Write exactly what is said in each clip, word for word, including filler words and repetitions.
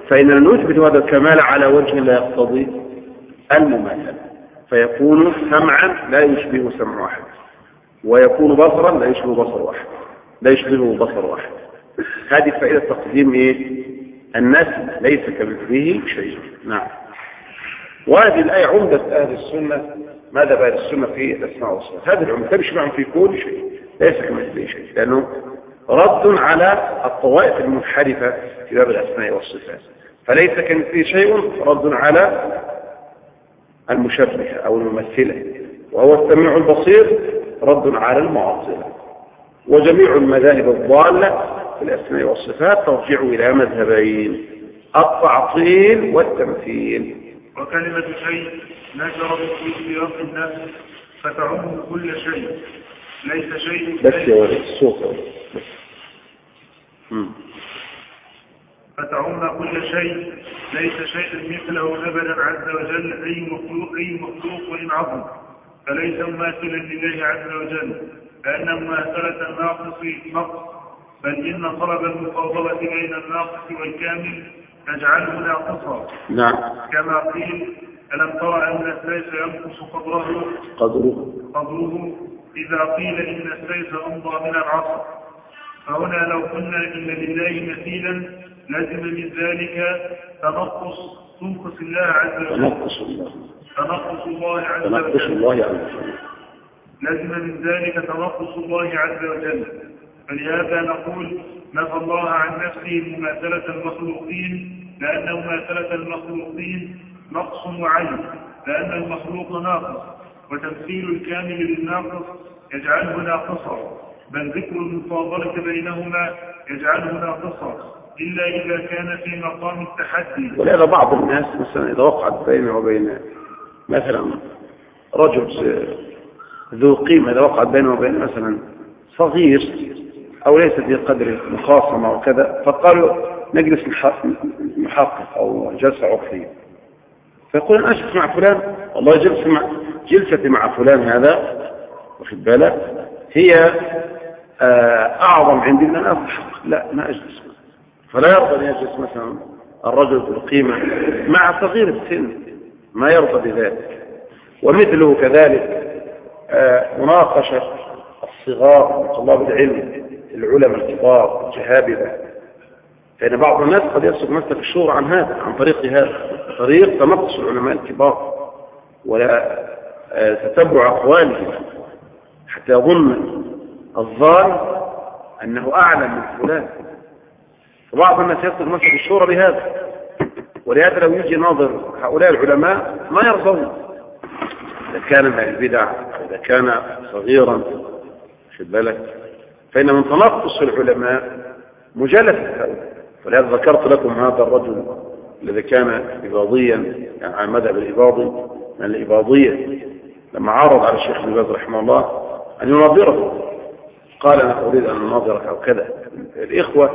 فإننا نثبت هذا الكمال على وجه لا يقتضي المماثلة، فيكون سمعا لا يشبه سمع واحد، ويكون بصرا لا يشبه بصر واحد، لا يشبهه بصر واحد. هذه فائدة تقديم إيه؟ النسل ليس كمثله شيء. نعم. وهذه الآية عمدة أهل السنة. ماذا بأهل السنة في الأسماء والصفات؟ هذه العمدة تمشي معهم في كل شيء، ليس كمثله شيء، لأنه رد على الطوائف المنحرفة في باب الأسماء والصفات. فليس كمثله شيء رد على المشبهة أو الممثلة، وهو السميع البصير رد على المعطلة. وجميع المذاهب الضالة في الأسماء والصفات ترجع إلى مذهبين: التعطيل والتمثيل. وكلمة شيء نشرت في سياق النفس فتعم كل شيء، ليس شيء بس يا ولد الصوت بس. فتعم كل شيء، ليس شيء مثله أبدا عز وجل، أي مخلوق أي مخلوق وإن عظم، فليس مماثلا لله عز وجل، لأن مماثلة الناقص نقص، بل إن طلب المفاضلة بين الناقص والكامل تجعله ناقصا. نعم. كما قيل: ألم ترى أن السيف ينقص قدره قدره قدره إذا قيل إن السيف أمضى من العصا. فهنا لو قلنا إن لله مثيلا لازم من ذلك تنقص تنقص الله عز وجل تنقص الله تنقص الله عز تنقص وجل الله عز وجل لازم من ذلك تنقص الله عز وجل. فلهذا نقول: نفى الله عن نفسه مماثلة المخلوقين، لأن مماثلة المخلوقين نقص وعيب، لأن المخلوق ناقص، وتمثيل الكامل للناقص يجعله ناقصا، بل ذكر المفاضلة بينهما يجعله ناقصا إلا إذا كان في مقام التحدي. ولهذا بعض الناس مثلا إذا وقعت بينه وبين مثلا رجل ذو قيمة، إذا وقعت بينه وبين مثلا صغير أو ليس في قدر مخاصمة وكذا، فقالوا نجلس محقق أو جلسة عرفية، فيقول أنا أجلس مع فلان، والله جلسة مع جلستي مع فلان هذا واخد بالك هي أعظم عندي من أن أضحك، لا ما أجلس. فلا يرضى أن يجلس مثلا الرجل ذو القيمة مع صغير السن، ما يرضى بذلك. ومثله كذلك مناقشة الصغار طلاب العلم العلماء الكبار الجهابذة، فإن بعض الناس قد يصل مسلك الشورى عن هذا، عن طريق هذا طريق تنقص العلماء الكبار ولا تتبع أقوالهم حتى يظن الظالم أنه أعلم من فلان. فبعض الناس يصل مسلك الشورى بهذا، ولهذا لو يجي ناظر هؤلاء العلماء ما يرضون إذا كان من البدع أو إذا كان صغيرا في بالك، فإن من تنقص العلماء مجالسة. ولهذا ذكرت لكم هذا الرجل الذي كان إباضيا، يعني على مذهب الإباضي من الإباضية، لما عرض على الشيخ ابن باز رحمه الله أن يناظره، قال أنا أريد أن أناظرك أو كذا. الإخوة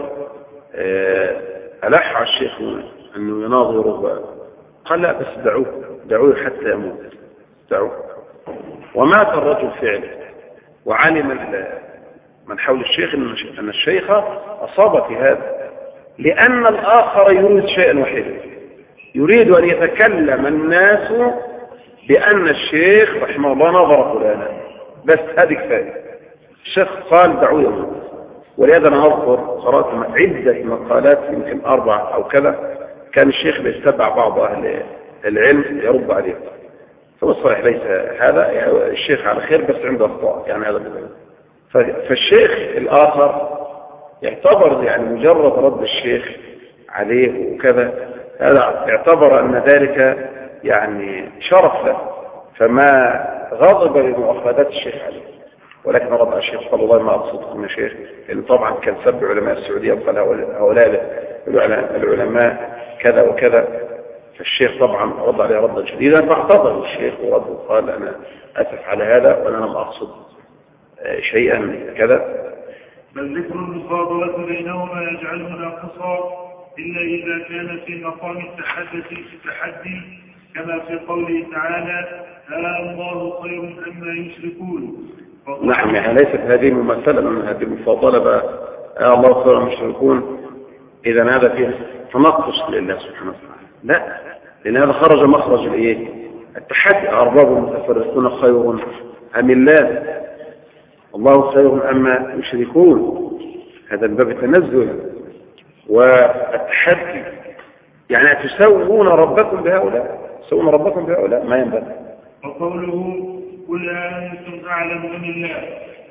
ألح على الشيخ أنه يناظره، قال لا بس دعوه دعوه حتى يموت، دعوه. ومات الرجل فعلا، وعلم من حول الشيخ أن الشيخ أصاب في هذا، لأن الآخر يريد شيئا واحدا، يريد أن يتكلم الناس بأن الشيخ رحمه الله نظر فلانا، بس هذه كفاية. الشيخ قال دعوه يموت. ولهذا أنا أذكر قرأت عدة مقالات يمكن أربع أو كذا، كان الشيخ بيتبع بعض أهل العلم يرد عليه، فبالصحيح ليس هذا، يعني الشيخ على خير بس عنده أخطاء، يعني هذا بالله. فالشيخ الآخر يعتبر يعني مجرد رد الشيخ عليه وكذا، هذا يعتبر أن ذلك يعني شرف له، فما غضب لمؤاخذات الشيخ عليه. ولكن رد الشيخ قال والله ما أقصدكم يا شيخ، لأن طبعا كان سب علماء السعودية وقال هؤلاء العلماء كذا وكذا، فالشيخ طبعا رد عليه ردا شديدا، فاعتذر الشيخ ورد وقال أنا أسف على هذا وأنا لم أقصد شيئا كذا. بل ذكر المفاضلة بينهما يجعله ناقصا إلا إذا كان في مقام التحدي التحدي كما في قوله تعالى: ها الله خير أما يشركون. نعم، يعني ليست هذه ممثلة من هذه المفاضلة بقى ها الله خير أما يشركون، إذا هذا فيه تنقص لله سبحانه وتعالى، لا، لأن هذا خرج مخرج الايه؟ التحدي. أرباب متفرقون خير أم الله؟ الله خير أما يشركون. هذا من باب التنزل والتحدي، يعني تسوون ربكم بهؤلاء، تسوون ربكم بهؤلاء ما ينبغي. وقوله قل أنتم أعلم من الله،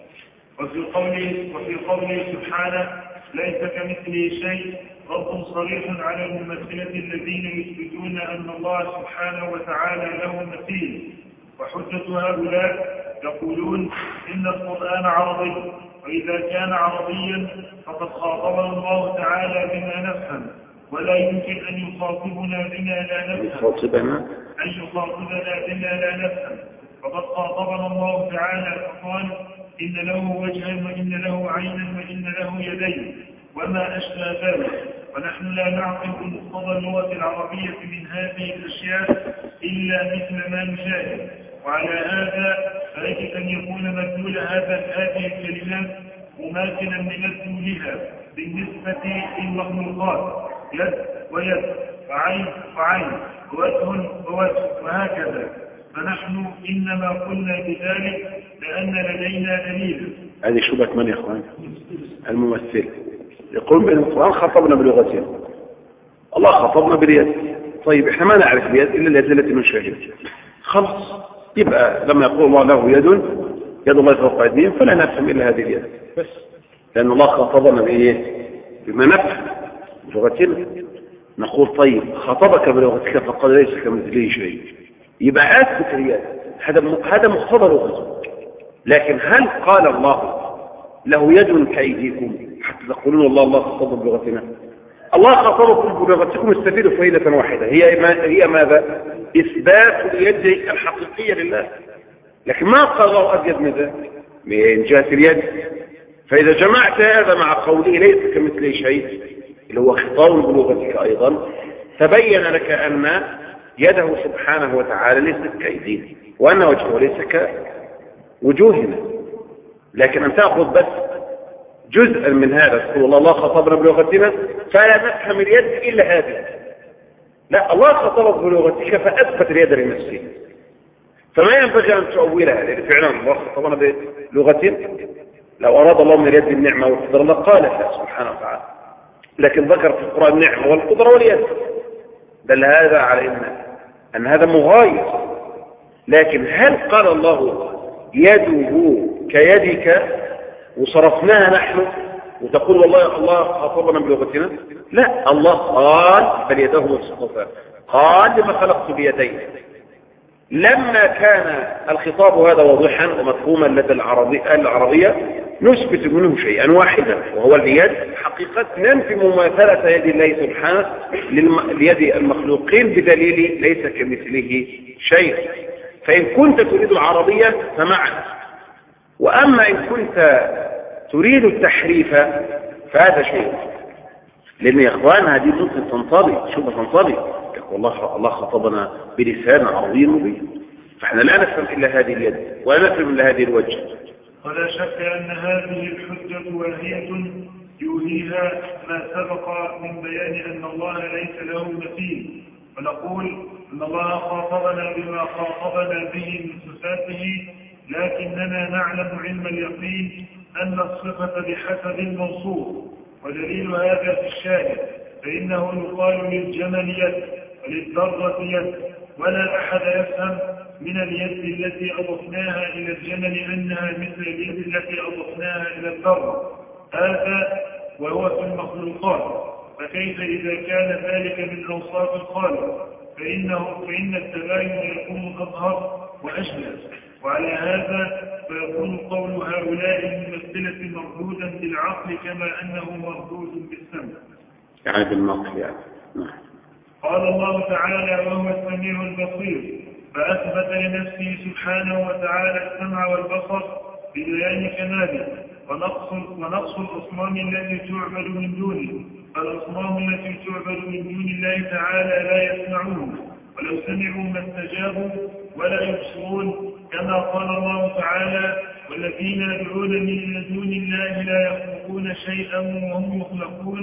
وفي قوله وفي قوله سبحانه ليس كمثله شيء رد صريح على الممثلة الذين يثبتون أن الله سبحانه وتعالى له مثيل. وحجة هؤلاء يقولون إن القرآن عربي، وإذا كان عربيا فقد خاطبنا الله تعالى بما نفهم، ولا يمكن أن يخاطبنا بما لا نفهم أن يخاطبنا بما لا نفهم. فقد خاطبنا الله تعالى فقال إن له وجها وإن له عينا وإن له يدين وما أشبه ذلك، ونحن لا نعقل مقتضى اللغة العربية من هذه الأشياء إلا مثل ما نشاهد. وعلى هذا فيجب أن يكون مدلول هذا هذه الكلمات مماثلا لمدلولها بالنسبة للمخلوقات، يد ويد وعين وعين ووجه ووجه وهكذا. فنحن إنما قلنا بذلك لأن لدينا دليل. هذه شبهة من يا أخوان؟ الممثل يقول بأن القرآن خطبنا بلغتين، الله خطبنا باليد. طيب احنا ما نعرف اليد إلا اليد التي نشاهد، خلاص يبقى لما يقول الله له يد، يد الله فوق أيديهم، فلا نفهم إلا هذه اليد بس، لأن الله خطبنا بإيه؟ بما نفهم بلغتنا. نقول طيب خطبك بلغتك فقال ليس كمثله شيء، يبقى أثبت اليد، هذا هذا مقتضى لغته. لكن هل قال الله له يد كأيديكم حتى تقولون الله الله خطب بلغتنا؟ الله خطبكم بلغتكم استفيدوا فائدة واحدة، هي ما هي ماذا؟ إثبات اليد الحقيقية لله. لكن ما قال الله أزيد من ذلك من جهة اليد. فإذا جمعت هذا مع قوله ليس كمثله شيء اللي هو خطاب بلغتك أيضا، تبين لك أن يده سبحانه وتعالى ليست كأيدينا، وأن وجهه ليس كوجوهنا. لكن أن تأخذ بس جزءا من هذا تقول الله الله خطبنا بلغتنا فلا نفهم اليد إلا هذه، لا، الله خطبك بلغتك فأثبت اليد لنفسه، فما ينبغي أن تؤولها، لأن فعلا الله خطبنا بلغتنا. لو أراد الله من اليد النعمة والقدرة لقالها سبحانه وتعالى، لكن ذكر في القرآن النعمة والقدرة واليد، بل هذا على إن, أن هذا مغاير. لكن هل قال الله يده كيدك وصرفناها نحن وتقول والله الله خاطبنا بلغتنا؟ لا، الله قال بل يده مبسوطتان، قال لما خلقت بيدين. لما كان الخطاب هذا واضحا ومفهوما لدى العربية, العربية نثبت منه شيئا واحدا، وهو اليد حقيقة ننفي مماثلة يد الله سبحانه ليد المخلوقين بدليل ليس كمثله شيء. فإن كنت تريد العربية فمعنى، وأما إن كنت تريد التحريف فهذا شيء. لأن يا إخوان هذه ممكن تنطبق، شوف تنطبق، يقول الله الله خطبنا بلسان عربي مبين، فإحنا لا نفهم إلا هذه اليد ولا نفهم إلا هذه الوجه. ولا شك أن هذه الحجة واهية يوهيها ما سبق من بيان أن الله ليس له مثيل، ونقول أن الله خاطبنا بما خاطبنا به من صفاته، لكننا نعلم علم اليقين أن الصفة بحسب الموصوف. ودليل هذا في الشاهد، فإنه يقال للجمل يد وللذرة يد، ولا أحد يفهم من اليد التي أضفناها إلى الجمل أنها مثل اليد التي أضفناها إلى الذرة، هذا وهو في المخلوقات. فكيف إذا كان ذلك من أوصاف الخالق؟ فإنه فإن التباين يكون أظهر وأشبه. وعلى هذا فيكون قول هؤلاء الممثلة مردودا بالعقل كما أنه مردود بالسمع، يعني بالنقل يعني. قال الله تعالى وهو السميع البصير، فأثبت لنفسه سبحانه وتعالى السمع والبصر ببيان كماله. ونقص, ونقص الأصنام التي تعبد من دونه، فالأصنام التي تعبد من دون الله تعالى لا يسمعون، ولو سمعوا ما استجابوا ولا يبصرون، كما قال الله تعالى والذين يدعون من دون الله لا يخلقون شيئا وهم يخلقون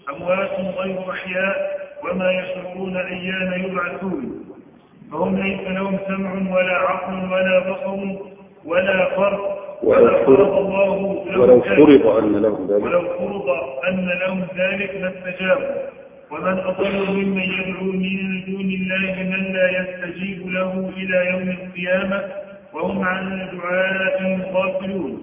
أموات غير أحياء وما يشعرون أيان يبعثون فهم ليس لهم سمع ولا عقل ولا بصر ولا فرق ولو فرض الله ولو فرض أن لهم ذلك ولو فرض أن لهم ذلك لاستجابوا ومن أضل ممن يدعو من دون الله من لا يستجيب له إلى يوم القيامة وهم عن دعائهم غافلون.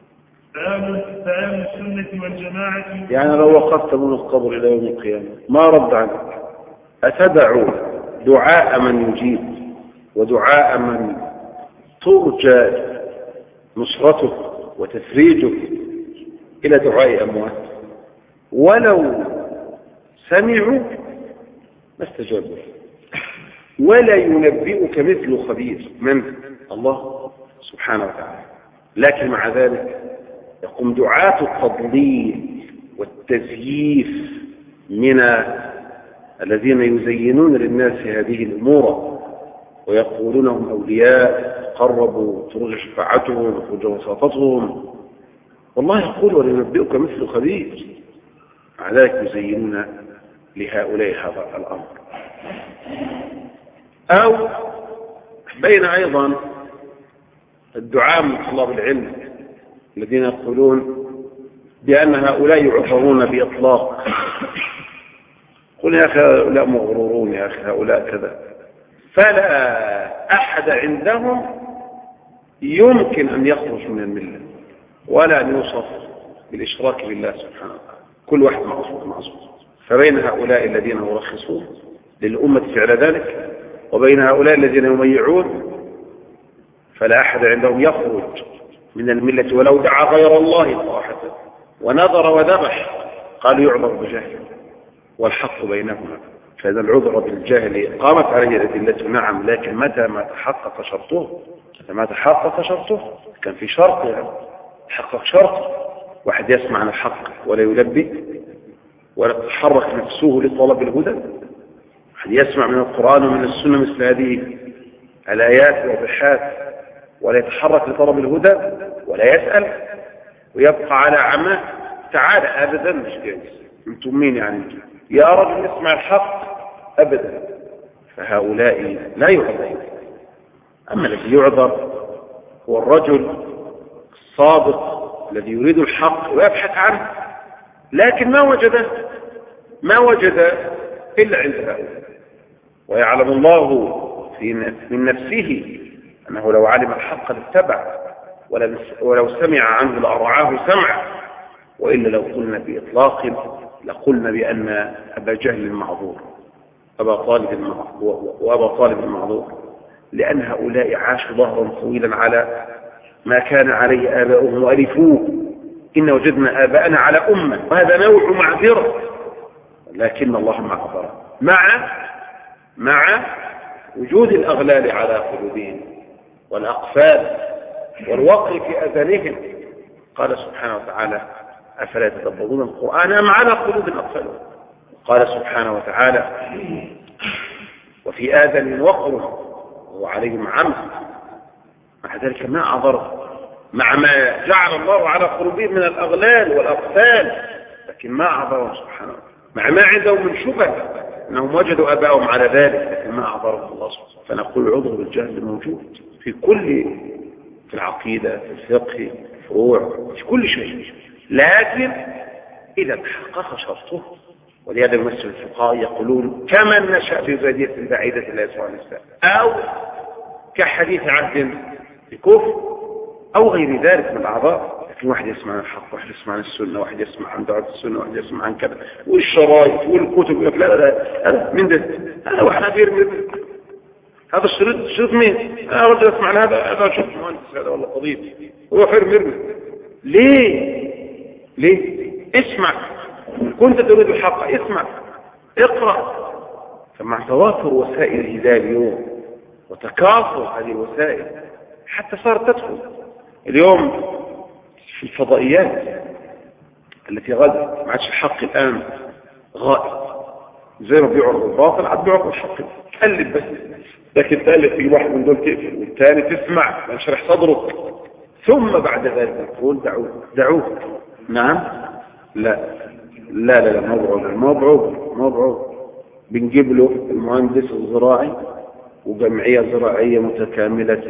فأهل السنة والجماعة يعني لو وقفت من القبر إلى يوم القيامة ما رد عنك أتدعو دعاء من يجيب ودعاء من ترجى نصرته وتفريجه إلى دعاء أموات ولو سمعوا ما استجابوا ولا ينبئك مثل خبير من الله سبحانه وتعالى. لكن مع ذلك يقوم دعاة التضليل والتزييف من الذين يزينون للناس هذه الأمور ويقولونهم أولياء قربوا ترجى شفاعتهم وترجى وساطتهم والله يقول ولينبئك مثل خبير. مع ذلك يزينون لهؤلاء هذا الأمر. أو بين أيضا الدعاء من طلاب العلم الذين يقولون بأن هؤلاء يعذرون بإطلاق. قل يا أخي هؤلاء مغرورون يا أخي هؤلاء كذا. فلا أحد عندهم يمكن أن يخرج من الملة ولا أن يوصف بالإشراك بالله سبحانه وتعالى. كل واحد معصوم معصوم. فبين هؤلاء الذين يرخصون للأمة فعل ذلك وبين هؤلاء الذين يميعون فلا أحد عندهم يخرج من الملة ولو دعا غير الله صراحة ونظر وذبح قالوا يعذر بجهل والحق بينهما. فإذا العذر بالجهل قامت عليه الأدلة نعم لكن متى ما تحقق شرطه ما تحقق شرطه كان في شرط يعني تحقق شرط واحد يسمع عن الحق ولا يلبي ولا تتحرك نفسه لطلب الهدى. واحد يسمع من القرآن ومن السنة مثل هذه الآيات والبحات ولا يتحرك لطلب الهدى ولا يسأل ويبقى على عماه تعالى أبدا مش جايز انتم مين يعني يا رجل اسمع الحق أبدا. فهؤلاء لا يعذر. أما الذي يعذر هو الرجل الصادق الذي يريد الحق ويبحث عنه لكن ما وجده ما وجد إلا عند هؤلاء. ويعلم الله في من نفسه أنه لو علم الحق لاتبع ولو سمع عنه لأرعاه سمع. وإلا لو قلنا بإطلاق لقلنا بأن أبا جهل معذور أبا طالب وأبا طالب معذور لأن هؤلاء عاشوا ظهرا طويلا على ما كان عليه آباؤهم وألفوه إن وجدنا آباءنا على أمة وهذا نوع معذرة. لكن الله معذر مع مع وجود الأغلال على قلوبهم والأقفال والوقر في أذانهم. قال سبحانه وتعالى أفلا يتدبرون القرآن أم على قلوب أقفالهم. قال سبحانه وتعالى وفي آذان وقر وعليهم عمى. مع ذلك ما عذره مع ما جعل الله على قلوبهم من الأغلال والأقفال لكن ما عذره سبحانه مع ما عندهم من شبه أنهم وجدوا أباهم على ذلك لكن ما عذره الله سبحانه. فنقول العذر بالجهل موجود في كل في العقيدة في الفقه في الفروع في كل شيء لكن إذا تحقق شرطه. ولهذا يمثل الفقهاء يقولون كمن نشأ في بادية بعيدة لا يسوع الإسلام أو كحديث عهد بكفر أو غير ذلك من الأعضاء. لكن واحد يسمع عن الحق واحد يسمع عن السنة واحد يسمع عن دعوة السنة واحد يسمع عن كذا والشرايط والكتب يقول لك لا لا لا من ده هذا واحد غير من هذا الشريط شريط مين أنا رجل أسمع عن هذا هذا شريط مهندس هذا والله طبيب هو خير مرمي. ليه ليه اسمع كنت تريد الحق اسمع اقرأ. فمع توافر وسائل الهداية اليوم وتكاثر هذه الوسائل حتى صارت تدخل اليوم في الفضائيات التي غدت ما عادش الحق الآن غائب زي ما بيعرض الباطل عاد بيعرض الحق تقلب بس لكن تقلب في واحد من دول تقفل والثاني تسمع ينشرح صدرك ثم بعد ذلك تقول دعوه دعوه. نعم لا لا لا لا ما بعوض ما بعوض ما بعوض بنجيب له المهندس الزراعي وجمعية زراعية متكاملة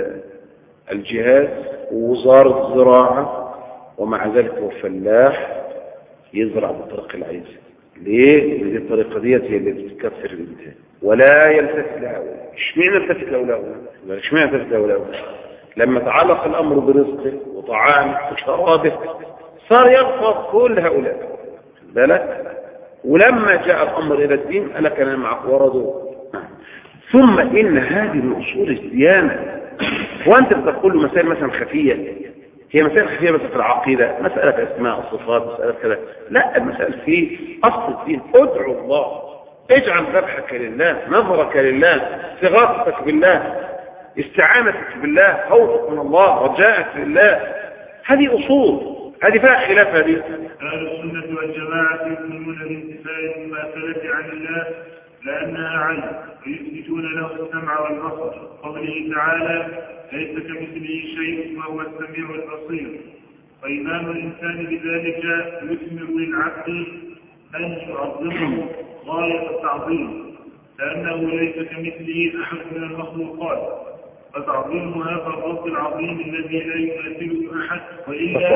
الجهاز ووزارة الزراعة، ومع ذلك هو فلاح يزرع بالطريقة العايزة. ليه؟ لأن الطريقة ديت هي اللي بتكثر الإنتاج ولا يلتفت لهؤلاء. اشمعنى التفت لهؤلاء؟ اشمعنى التفت لهؤلاء؟ لما تعلق الأمر برزقه وطعامه وشرابه صار يرفض كل هؤلاء بالك. ولما جاء الأمر إلى الدين قال لك أنا معك ورضوا. ثم إن هذه من أصول الديانة. وأنت بتقول له مسائل مثلا خفية، هي مسائل خفية بس في العقيدة، مسألة أسماء الصفات، مسألة كذا. لا، المسائل في أصل الدين. ادعو الله، اجعل ذبحك لله، نظرك لله، استغاثتك بالله، استعانتك بالله، خوفك من الله، رجاءك لله. هذه أصول، هذه فيها خلاف. هذه أهل السنة والجماعة يؤمنون بانتفاء المماثلة عن الله لأنها عنه، ويثبتون له السمع والبصر. قوله تعالى ليس كمثله شيء وهو السميع البصير. وإيمان الإنسان بذلك يثمر للعبد أن يعظمه غاية التعظيم، لأنه ليس كمثله أحد من المخلوقات، فتعظيم هذا الرب العظيم الذي لا يماثله أحد، وإلا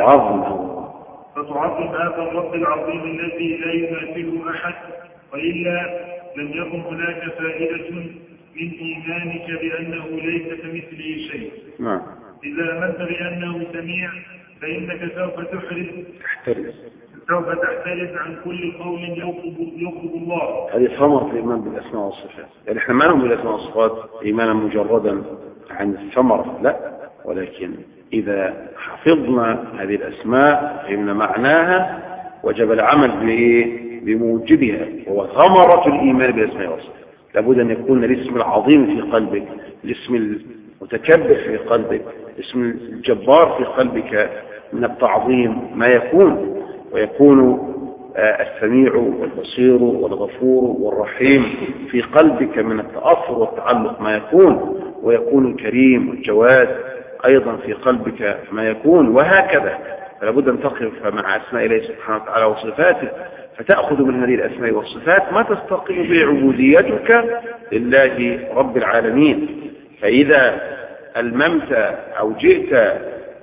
فتعظم هذا الرب العظيم الذي لا يماثله أحد، وإلا لم يكن هناك فائدة من إيمانك بأنه ليس كمثله شيء. نعم. إذا آمنت بأنه سميع فإنك سوف تحرز سوف تحترز عن كل قول يغضب الله. هذه ثمرة الإيمان بالأسماء والصفات. يعني احنا ما نؤمن بالأسماء والصفات إيمانا مجردا عن الثمرة، لا، ولكن إذا حفظنا هذه الأسماء فهمنا معناها وجب العمل بإيه؟ بموجبها، هو ثمرة الإيمان بالأسماء والصفات. لابد أن يكون الاسم العظيم في قلبك، الاسم المتكبر في قلبك، الاسم الجبار في قلبك من التعظيم ما يكون، ويكون السميع والبصير والغفور والرحيم في قلبك من التأثر والتعلق ما يكون، ويكون الكريم والجواد أيضا في قلبك ما يكون، وهكذا. فلابد أن تقف مع أسماء الله سبحانه وتعالى وصفاته، فتأخذ من هذه الأسماء والصفات ما تستقيم به عبوديتك لله رب العالمين. فإذا الممت أو جئت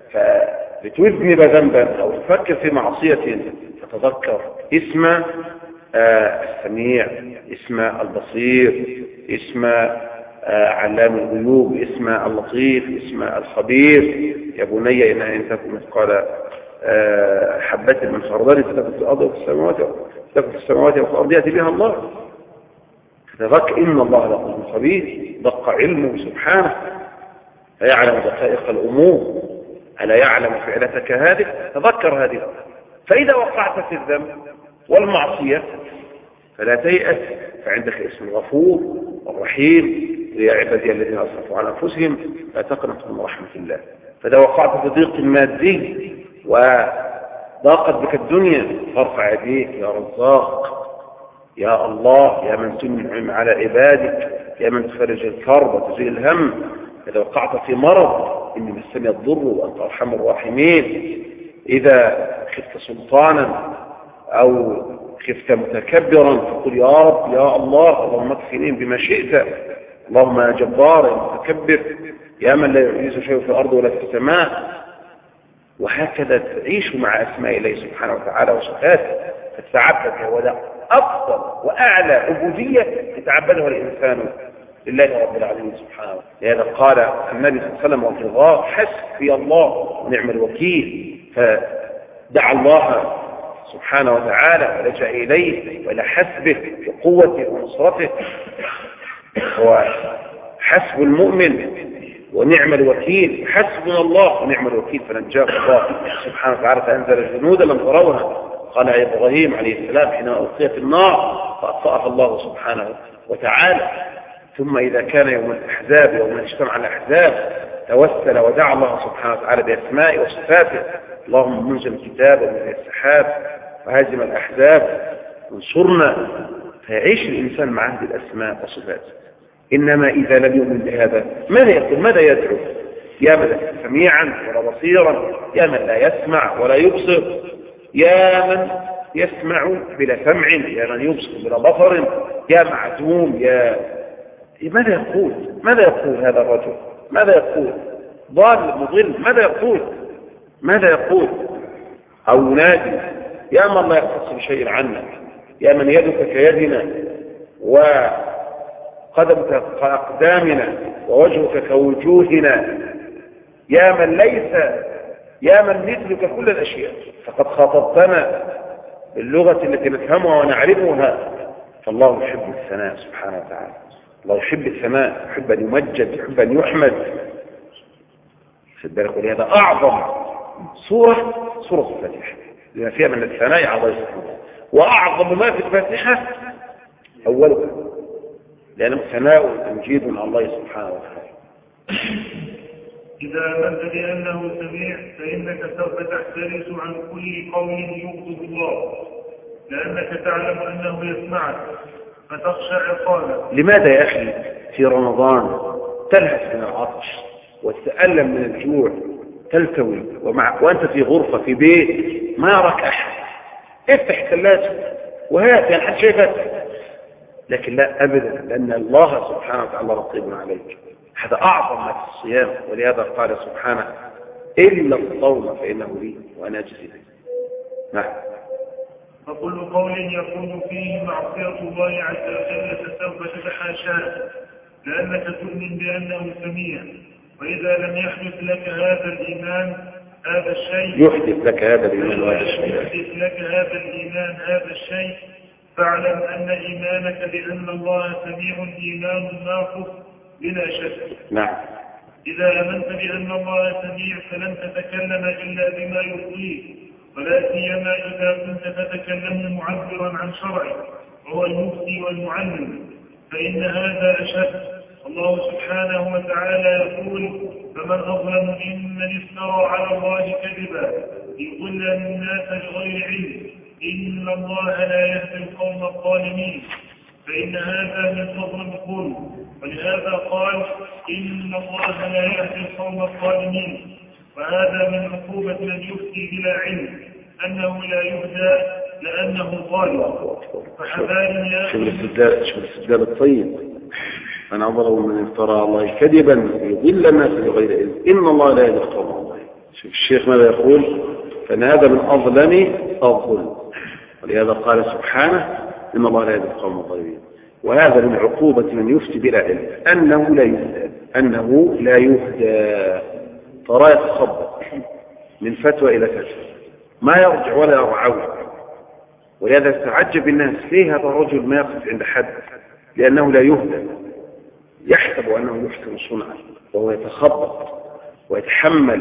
لتذنب ذنبا أو تفكر في معصية فتذكر اسم السميع، اسم البصير، اسم علام الغيوب، اسم اللطيف، اسم الخبير. يا بني إنها إن تكن مثقال حبة من خردل فتكن في الأرض وفي السماوات تكن في السماوات وفي الأرض يأتي بها الله. فتذكر إن الله لطيف خبير، دق علمه سبحانه فيعلم دقائق الأمور، ألا يعلم فعلتك هذه؟ تذكر هذه. فإذا وقعت في الذنب والمعصية فلا تيأس، فعندك اسم الغفور والرحيم. يا عبادي الذين أسرفوا على أنفسهم لا تقنطوا من رحمة الله. فإذا وقعت في ضيق مادي وضاقت بك الدنيا فارفع يديك يا رزاق، يا الله، يا من تنعم على عبادك، يا من تفرج الكرب وتزيل الهم. إذا وقعت في مرض إني مسني الضر وأنت أرحم الراحمين. إذا خفت سلطانا أو خفت متكبرا فقل يا رب يا الله، اللهم اكفني بما شئت، اللهم يا جبار يا متكبر يا من لا يعجز شيء في الأرض ولا في السماء. وهكذا تعيش مع أسماء الله سبحانه وتعالى وصفاته، فتتعبد. وده أفضل وأعلى عبودية يتعبدها الإنسان لله رب العالمين سبحانه. لهذا قال النبي صلى الله عليه وسلم وفي الغار حسبي الله ونعم الوكيل. فدعا الله سبحانه وتعالى ولجأ إليه وإلى حسبه وقوته ونصرته. هو حسب المؤمن ونعم الوكيل، حسبنا الله ونعم الوكيل. فنجاه الله سبحانه وتعالى فأنزل جنودا لم ترونها. قال إبراهيم عليه السلام حين ألقي في النار فأطفأها الله سبحانه وتعالى. ثم إذا كان يوم الأحزاب، يوم اجتمع الأحزاب، توسل ودعا الله سبحانه وتعالى بأسماء وصفاته. اللهم منزل الكتاب ومنزل السحاب وهازم الأحزاب انصرنا. فيعيش الإنسان مع هذه الأسماء وصفاته. إنما إذا لم يؤمن بهذا ماذا يقول؟ ماذا يدعو؟ يا من ليس سميعا ولا بصيرا، يا من لا يسمع ولا يبصر، يا من يسمع بلا سمع، يا من يبصر بلا بصر، يا معدوم، يا ماذا يقول؟ ماذا يقول هذا الرجل؟ ماذا يقول؟ ضال مضل، ماذا يقول؟ ماذا يقول؟ أو ينادي يا من لا يختص بشيء عنا، يا من يدك كيدنا وقدمك كأقدامنا ووجهك كوجوهنا، يا من ليس يا من مثلك كل الأشياء، فقد خاطبتنا باللغة التي نفهمها ونعرفها. فالله يحب الثناء سبحانه وتعالى، الله يحب الثناء، يحب أن يمجد، يحب أن يحمد. في بالك ولهذا أعظم سورة سورة الفاتحة لما فيها من الثناء على الله سبحانه وتعالى، وأعظم ما في الفاتحة أولها، لأنه ثناء وتمجيد من الله سبحانه وتعالى. إذا آمنت بأنه سميع فإنك سوف تحترس عن كل قول يغضب الله، لأنك تعلم أنه يسمعك فتخشى عقابه. لماذا يا أخي في رمضان تلهث من العطش وتتألم من الجوع، تلتوي ومع وأنت في غرفة في بيت ما يراك أحد، افتح الثلاجة وهات يعني حد شايفك، لكن لا أبدا، لأن الله سبحانه وتعالى رقيب عليك. هذا أعظم ما في الصيام، ولهذا قال سبحانه إلا الصوم فإنه لي وأنا أجزي به. نعم. فكل قول يكون فيه معصية الله عز وجل فسوف تتحاشاه، لأنك تؤمن بأنه سميع. وإذا لم يحدث لك هذا الإيمان هذا الشيء يحدث لك هذا الإيمان هذا الشيء يحدث لك هذا الإيمان هذا الشيء فاعلم أن إيمانك بأن الله سميع إيمان ناقص بلا شك. نعم. إذا آمنت بأن الله سميع فلن تتكلم إلا بما يرضيه، ولا سيما إذا كنت تتكلم معبرا عن شرعه وهو المفتي والمعلم، فإن هذا أشد. الله سبحانه وتعالى يقول فمن أظلم ممن افترى على الله كذبا ليضل الناس بغير علم إن الله لا يهدي القوم الظالمين، فإن هذا من فضل القول. ولهذا قال إن الله لا يهدي القوم الظالمين. وهذا من عقوبة من يفتي بلا علم أنه لا يهدى لأنه ظالم. فحذار يا شوف الاستدلال الطيب، من أظلم من افترى الله كذبا يضل الناس بغير علم إن الله لا يهدي القوم الظالمين. شوف الشيخ ماذا يقول، فإن هذا من أظلم الظلم، ولهذا قال سبحانه إن الله لا يهدي القوم الظالمين. وهذا من عقوبة من يفتي بلا علم أنه لا يهدى أنه لا يهدى ترى يتصبر من فتوى إلى فتوى ما يرجع ولا يرعوي. ولهذا تعجب الناس ليه هذا الرجل ما يقف عند حد، لأنه لا يهدى، يحسب أنه يحسن صنعا وهو يتخبط ويتحمل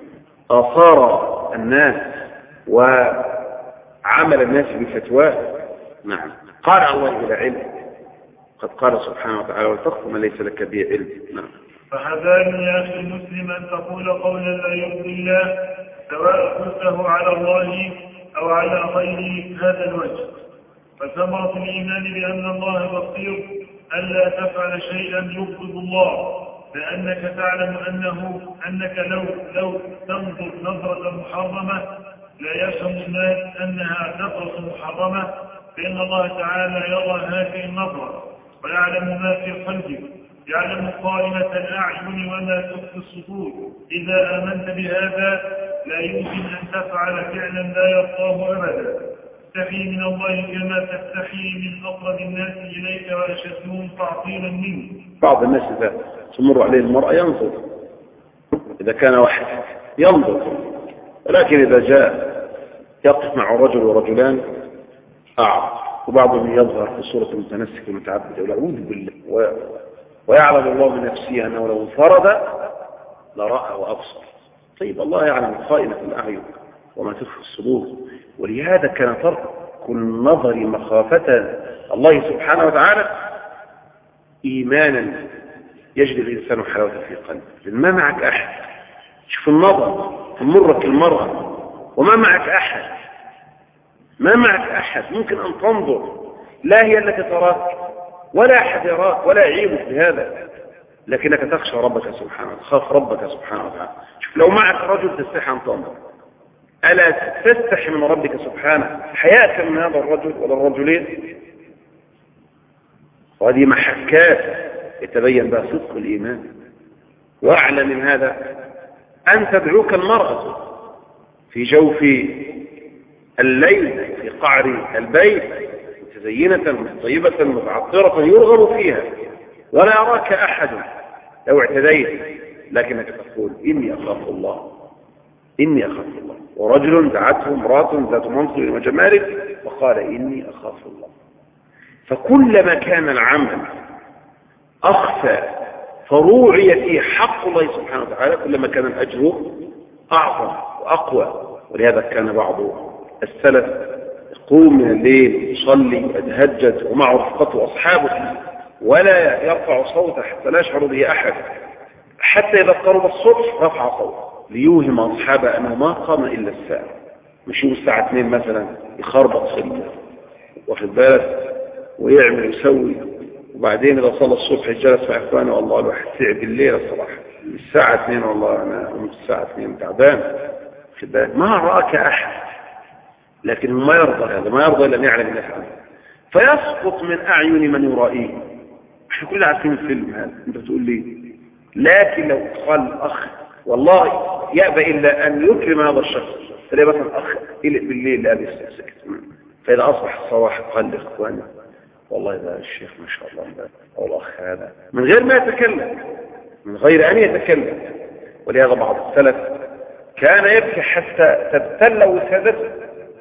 آثار الناس وعمل الناس بفتواه. نعم. قال الله بلا علم، قد قال سبحانه وتعالى وتقف ما ليس لك به علم. نعم. فحذار يا أخي المسلم أن تقول قولا لا يرضي الله سواء قلته على الله أو على غيره هذا الوجه. فثمرة الإيمان بأن الله بصير ألا تفعل شيئا يغضب الله، لأنك تعلم أنه أنك لو لو تنظر نظرة محرمة لا يفهم الناس أنها نظرة محرمة، فإن الله تعالى يرى هذه النظرة ويعلم ما في قلبك، يعلم خائنة الأعين وما تخفي الصدور. إذا آمنت بهذا لا يمكن أن تفعل فعلا لا يرضاه أبدا. تستحي من الله كما تستحي من أقرب الناس إليك وأشدهم تعطيلا منه. بعض الناس إذا تمر عليه المرأة ينظر، إذا كان واحد ينظر، لكن إذا جاء يقف مع رجل ورجلان أعرض، وبعضهم يظهر في صورة المتنسك المتعبد والعوذ بالله، و... ويعلم الله من نفسه أنه لو انفرد لرأى وأبصر. طيب الله يعلم خائنة الأعين وما تخفي الصدور. ولهذا كان ترك النظر مخافة الله سبحانه وتعالى إيمانا يجد الإنسان حلاوة في قلبه، لأن ما معك أحد. شوف النظر تمرك المرأة وما معك أحد، ما معك أحد ممكن أن تنظر، لا هي التي تراك ولا أحد يراك ولا يعيبك بهذا، لكنك تخشى ربك سبحانه، تخاف ربك سبحانه وتعالى. شوف لو معك رجل تستحي أن تنظر، ألا تستحي من ربك سبحانه حياء من هذا الرجل ولا الرجلين؟ وهذه محكات يتبين بها صدق الإيمان. وأعلى من هذا أن تدعوك المرأة في جوف الليل في قعر البيت متزينة مطيبة متعطرة يرغب فيها ولا يراك أحد لو اعتديت، لكنك تقول إني أخاف الله إني أخاف الله. ورجل دعته امرأة ذات منصب وجمال وقال إني أخاف الله. فكلما كان العمل أخفى فروعي فيه حق الله سبحانه وتعالى كلما كان الأجر أعظم وأقوى. ولهذا كان بعض السلف يقوم من الليل يصلي ويتهجد ومعه رفقته وأصحابه ولا يرفع صوته حتى لا يشعر به أحد، حتى إذا قرب الصبح رفع صوته ليوهم أصحابه أنه ما قام إلا الساعة، مش يوم الساعة اثنين مثلا يخربط خلفه واخد بالك ويعمل ويسوي، وبعدين إذا صلى الصبح جلس مع إخوانه والله الواحد تعب الليل الصراحة الساعة اثنين والله أنا قمت الساعة اثنين تعبان واخد بالك ما رأك أحد، لكن ما يرضى هذا ما يرضى إلا أن يعلم الله عنه فيسقط من أعين من يرائيه. احنا كلنا عارفين الفيلم هذا انت بتقول لي، لكن لو قال أخ والله يأبى إلا أن يكرم هذا الشخص فلا مثلا أخ إلق بالليل لا بيستسكت، فإذا أصبح الصباح قال لإخوانه والله ده الشيخ ما شاء الله أو الأخ هذا من غير ما يتكلم من غير أن يتكلم. ولهذا بعض السلف كان يبكي حتى تبتل وسادته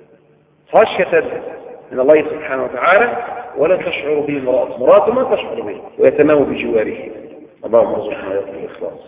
خشية من الله سبحانه وتعالى ولا تشعر به امرأة مرأة ما تشعر به ويتناوى بجواره. اللهم ارزقنا يا الإخلاص.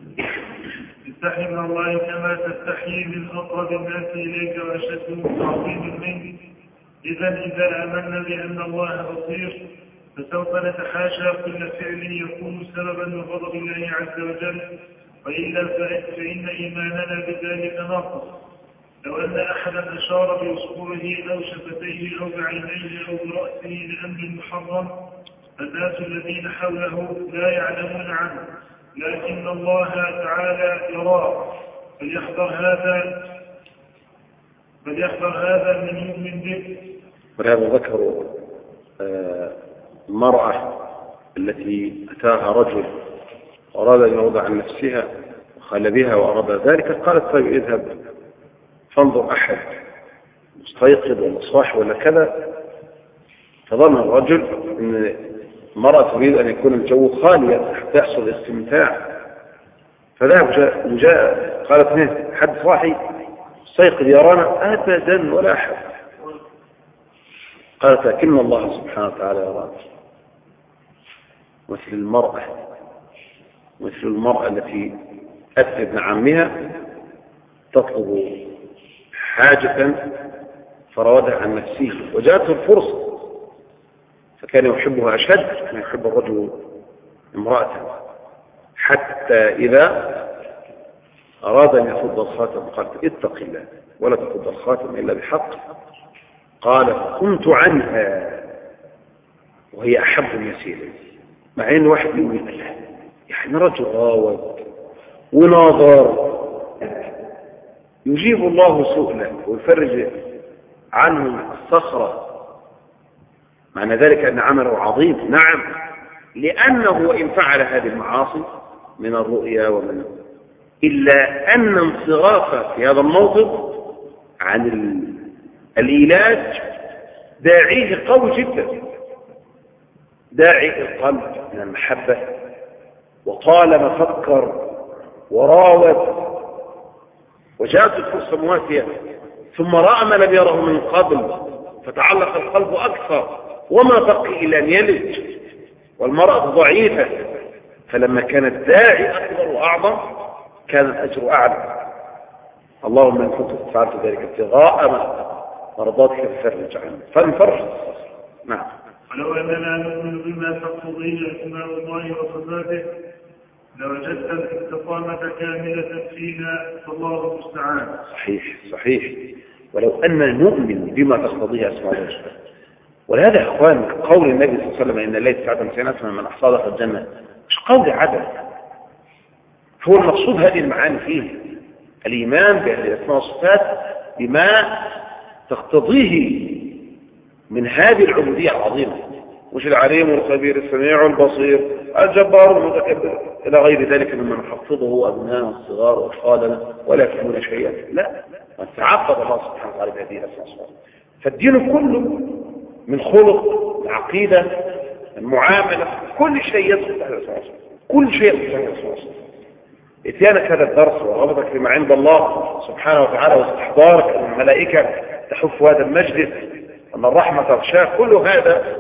استحي من الله كما تستحي من أقرب الناس إليك وأشدهم تعظيما منك. إذا إذا آمنا بأن الله بصير فسوف نتحاشى كل فعل يكون سببا لغضب الله عز وجل، وإلا فإن إيماننا بذلك ناقص. لو أن أحدا أشار بأصبعه أو شفتيه أو بعينيه أو برأسه لأمر محرم فالناس الذين حوله لا يعلمون عنه، لكن الله تعالى يراه فليحذر هذا فليحذر هذا من يؤمن به. ولهذا ذكروا المرأة التي أتاها رجل أراد أن يوضع عن نفسها وخال بها وأراد ذلك قالت طيب اذهب فانظر أحد مستيقظ ولا صاحي ولا كذا، فظن الرجل أن المرأة تريد أن يكون الجو خاليا حتى يحصل استمتاع، فذهب جاء, جاء قالت هنا حد صاحي مستيقظ يرانا أبدا ولا أحد، قالت لكن الله سبحانه وتعالى يرانا. مثل المرأة مثل المرأة التي أتت ابن عمها تطلب حاجة فراودها عن نفسه وجاءته الفرصة فكان يحبها أشد من يحب الرجل امرأة، حتى إذا أراد أن يفض الخاتم قالت اتق الله ولا تفض الخاتم إلا بحق، قال فقمت عنها وهي أحب الناس إلي، مع أن واحد يقول الله يعني رجل راود وناظر يجيب الله سؤله ويفرج عنه الصخرة، معنى ذلك أن عمله عظيم. نعم، لأنه وإن فعل هذه المعاصي من الرؤيا ومن إلا أن انصرافه في هذا الموطن عن العلاج داعيه قوي جدا، داعي القلب من المحبة، وطالما فكر وراود وجاءت الفرصة مواتية ثم رأى ما لم يره من قبل فتعلق القلب أكثر وما بقي إلا أن يلج، والمرأة ضعيفة، فلما كان الداعي أكبر وأعظم كان الأجر أعلى. اللهم إن كنت فعلت ذلك ابتغاء مرضاتك ففرج عنه فانفرج. نعم. ولو أننا نؤمن بما تقتضيه أسماء الله وصفاته لوجدت الاستقامة كاملة فينا فالله المستعان. صحيح صحيح. ولو أننا نؤمن بما تقتضيه أسماء الله وصفاته، ولهذا يا إخوان قول النبي صلى الله عليه وسلم إن الله تسعة وتسعين اسما من أحصى دخل الجنة مش قول عدد، هو المقصود هذه المعاني فيه. الإيمان بهذه الأسماء والصفات بما تقتضيه من هذه العبودية العظيمة، مش العليم والخبير السميع البصير الجبار المتكبر إلى غير ذلك مما نحفظه أبناء الصغار وأطفالنا ولا يفهمون شيئا. لا، من تعبد الله سبحانه وتعالى بهذه الأسماء والصفات. فالدين كله من خلق العقيدة المعاملة كل شيء يدخل تحت الأسماء والصفات، كل شيء يدخل تحت الأسماء والصفات. اتيانك هذا الدرس ورغبتك فيما عند الله سبحانه وتعالى واستحضارك أن الملائكة تحف هذا المجلس أن الرحمة تغشاه، كل هذا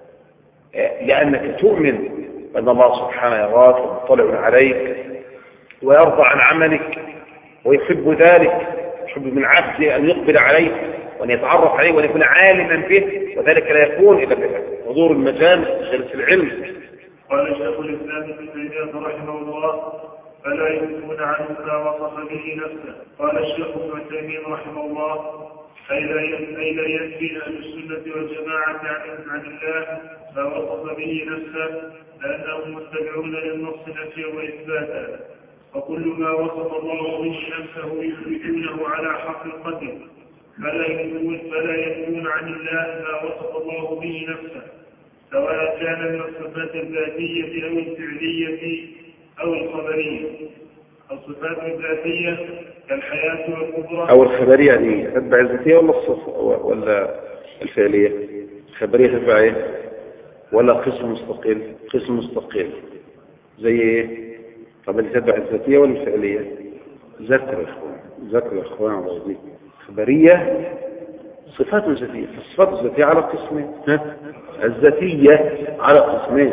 لأنك تؤمن أن الله سبحانه يراك ومطلع عليك ويرضى عن عملك ويحب ذلك، يحب من عبده أن يقبل عليه وأن يتعرف عليه وأن يكون عالما به، وذلك لا يكون إلا بحضور المجالس جلس العلم. قال شيخ الإسلام ابن تيمية رحمه الله: فلا ينفون عنه ما وصف به نفسه. قال الشيخ ابن تيمية رحمه الله: أي لا ينفي أهل السنة والجماعة عن الله ما وصف به نفسه، لأنهم متبعون للنص نفيا وإثباتا، وكل ما وصف الله به نفسه يثبتونه على حقيقته، فلا ينفون فلا ينفون عن الله ما وصف الله به نفسه، سواء كان من الصفات الذاتية أو الفعلية أو الخبرية. الصفات الذاتية كالحياة والقدرة أو الخبرية دي تتبع الذاتية ولا الصف ولا الفعلية؟ الخبرية تتبع ايه؟ ولا قسم مستقل؟ قسم مستقل زي ايه؟ طب اللي تتبع الذاتية ولا الفعلية؟ ذكر اخوان ذكر اخوان الله يهديك. خبرية صفات ذاتية، الصفات الذاتية على قسمين، الذاتية على قسمين،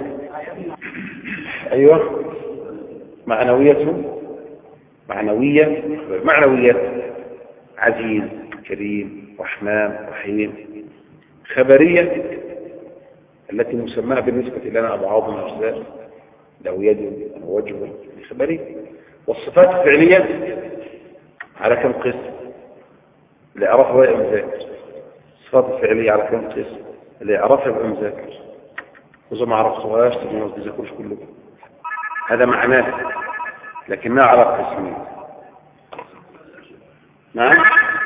ايوه، معنوية معنوية معنوية عزيز كريم رحمن رحيم. خبرية التي مسماها بالنسبة لنا أبعاض من أجزاء، له يد ووجه، خبرية. والصفات الفعلية على كم قسم؟ اللي عرفها بقى مذاكر. الصفات الفعلية على كم قسم؟ اللي عرفها بقى مذاكر، وإذا ما عرفتهاش تبقى ما تذاكرش كله. هذا معناه، لكنها على قسمين. نعم؟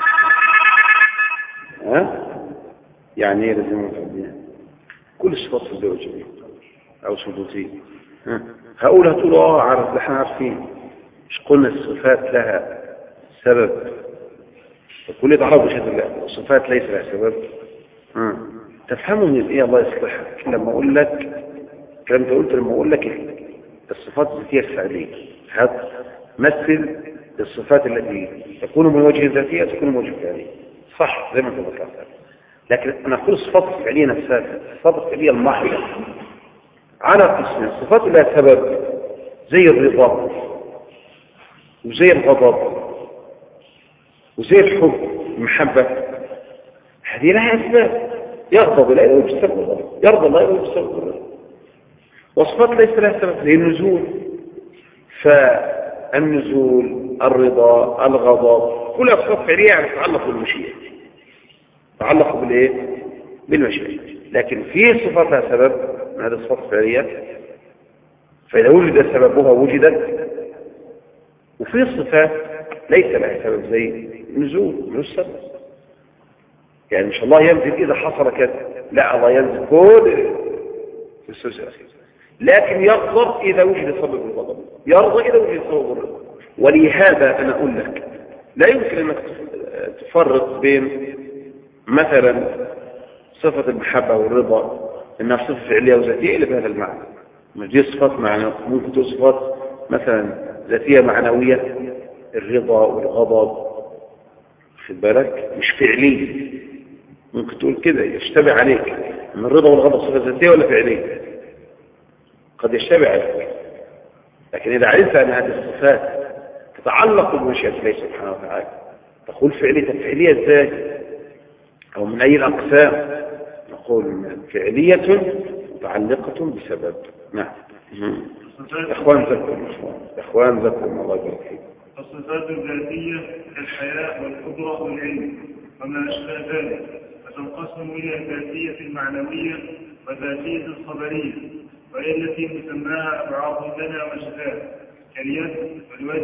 ها؟ يعني ايه لازم نفهمها؟ كل الصفات في الوجهين او ثبوتيه. هقول هتقول اه عارف، احنا عارفين، مش قلنا الصفات لها سبب؟ كل يتعرف بشهد الله، الصفات ليس لها سبب. ها تفهموا من ايه؟ الله يصلحك. لما اقول لك كلام انت قلت، لما اقول لك الصفات الذاتيه الفعليه، هات مثل الصفات التي تكون من وجه ذاتيه تكون من وجه فعلي، صح زي ما انت ذكرت. لكن انا اقول الصفات الفعليه نفسها، الصفات الفعليه المحضه على قسمين: الصفات لها سبب زي الرضا وزي الغضب وزي الحب المحبه، هذه لها اسباب، يغضب لا يوجد سبب، يرضى لا يوجد سبب. وصفات ليس لها سبب زي النزول، فالنزول الرضا الغضب كلها صفات فعليه يعني تتعلق بالمشيئه، تتعلق بالايه؟ بالمشيئه. لكن في صفات لها سبب من هذه الصفات الفعليه، فاذا وجد سببها وجدت. وفي صفات ليس لها سبب زي النزول ملوش سبب، يعني مش الله ينزل اذا حصل كذا، لا، الله ينزل كل في السلسله الاخيره، لكن يغضب اذا وجد سبب الغضب، يرضى اذا وجد سبب الرضا. ولهذا انا اقول لك لا يمكن انك تفرق بين مثلا صفه المحبه والرضا انها صفه فعليه وذاتيه الا بهذا المعنى. مش دي صفات معنويه، ممكن تكون صفات مثلا ذاتيه معنويه، الرضا والغضب، خد بالك، مش فعليه. ممكن تقول كده يشتبه عليك ان الرضا والغضب صفه ذاتيه ولا فعليه، قد يشتبه عليك. لكن اذا علمت ان هذه الصفات تتعلق بمشيئه الله سبحانه وتعالى، تقول فعليه. فعليه ازاي؟ او من اي الاقسام؟ نقول فعليه متعلقه بسبب. نعم. اخوان ذكروا اخوان ذكروا الله يبارك فيكم. الصفات الذاتيه كالحياء والقدره والعلم وما اشبه ذلك، فتنقسم الى الذاتيه المعنويه والذاتيه الخبريه، وهي التي مسماها أبعاض لنا وشفاء كاليد والوجه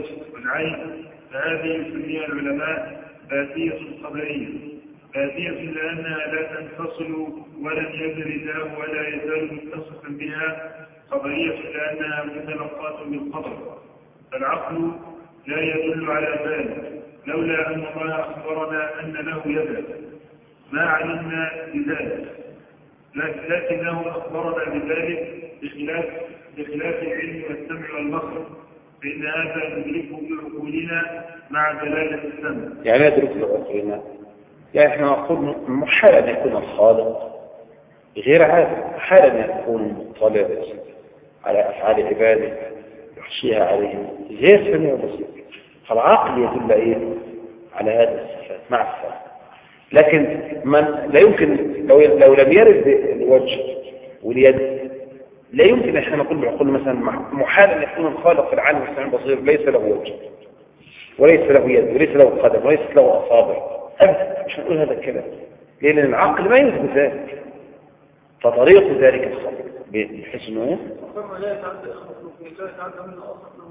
والعين، فهذه يسميها العلماء آتية خبرية، آتية لأنها لا تنفصل ولن يزل الله ولا يزال متصفا بها، خبرية لأنها متلقاة بالخبر. فالعقل لا يدل على ذلك لولا أن الله أخبرنا أن له يدا ما علمنا بذلك، لكنه أخبرنا بذلك بخلاف بخلاف العلم والسمع والبصر، فإن هذا ندركه بعقولنا مع دلالة السمع. يعني ندرك بعقولنا، يعني احنا نقول محال أن يكون الخالق غير عادل، محال أن يكون مطلع على أفعال عباده يحصيها عليهم غير سميع وبصير. فالعقل يدل إيه على هذه الصفات مع الفهم. لكن من لا يمكن لو لو لم يرد الوجه واليد لا يمكن احنا نقول بعقول مثلا محال ان يكون الخالق في العالم السميع البصير ليس له وجه وليس له يد وليس له قدم وليس له اصابع، ابدا مش هنقول هذا الكلام، لان العقل ما يثبت ذلك. فطريق ذلك الخلق بحيث انه ايه لا يتعدى لا يتعدى من اصلا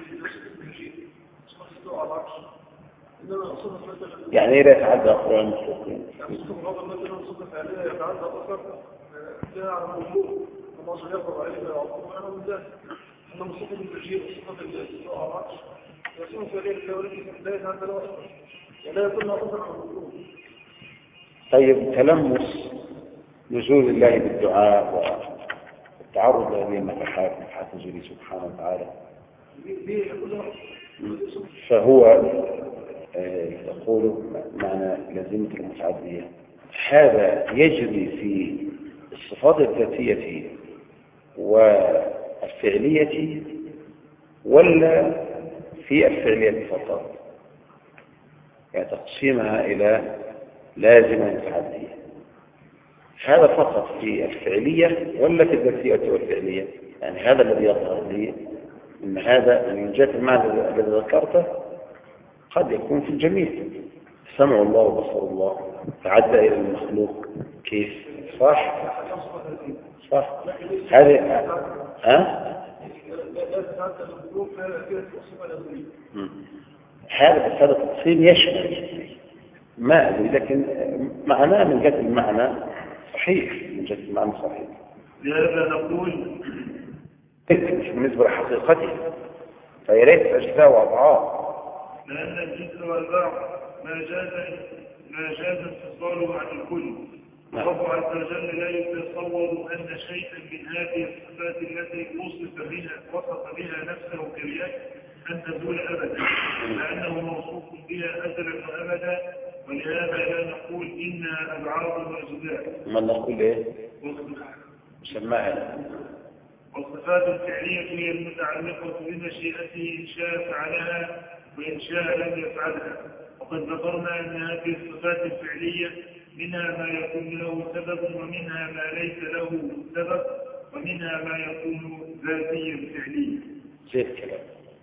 يعني ايه لا يتعدى اقوال المخلوقين؟ يعني صفة مثلا صفة فعلية يتعدى أكثر فيها على المخلوق الله سبحانه وتعالى يعطيه أنا من ذلك أنه صفة التشجير وصفة الاستواء على العرش يصير فعلية الكوارث لا يتعدى له أكثر ولا يكون أكثر على المخلوق. طيب تلمس نزول الله بالدعاء والتعرض لهذه النفحات نفحات نزوله سبحانه وتعالى فهو يقول معنى لازمة المتعدية. هذا يجري في الصفات الذاتية والفعلية ولا في الفعلية فقط؟ يعني تقسيمها إلى لازمة متعدية، هذا فقط في الفعلية ولا في الذاتية والفعلية؟ يعني هذا الذي يظهر لي إن هذا من جهة المعنى الذي ذكرته قد يكون في الجميع، سمع الله وبصر الله تعدى إلى المخلوق كيف؟ صح؟ صح؟ هذه ها؟ هذا هذا التقسيم يشمل ما أدري، لكن معناه من جهة المعنى صحيح، من جهة المعنى صحيح. لهذا نقول بالنسبة لحقيقته فهي ليست أجزاء وأضعاف، لأن الجزء والبعض ما جاز ما جاز انفصاله عن الكل. الله عز وجل لا يتصور أن شيئا من هذه الصفات التي وصف بها وصف بها نفسه كريات أن تزول أبدا، لأنه موصوف بها أزلا وأبدا، ولهذا لا نقول إنها أبعاد وأجزاء. ما نقول إيه؟ سماها. والصفات الفعلية هي المتعلقة بمشيئته إن شاء فعلها وإن شاء لم يفعلها. وقد ذكرنا أن هذه الصفات الفعلية منها ما يكون له سبب ومنها ما ليس له سبب ومنها ما يكون ذاتيا فعليا. زي الكلام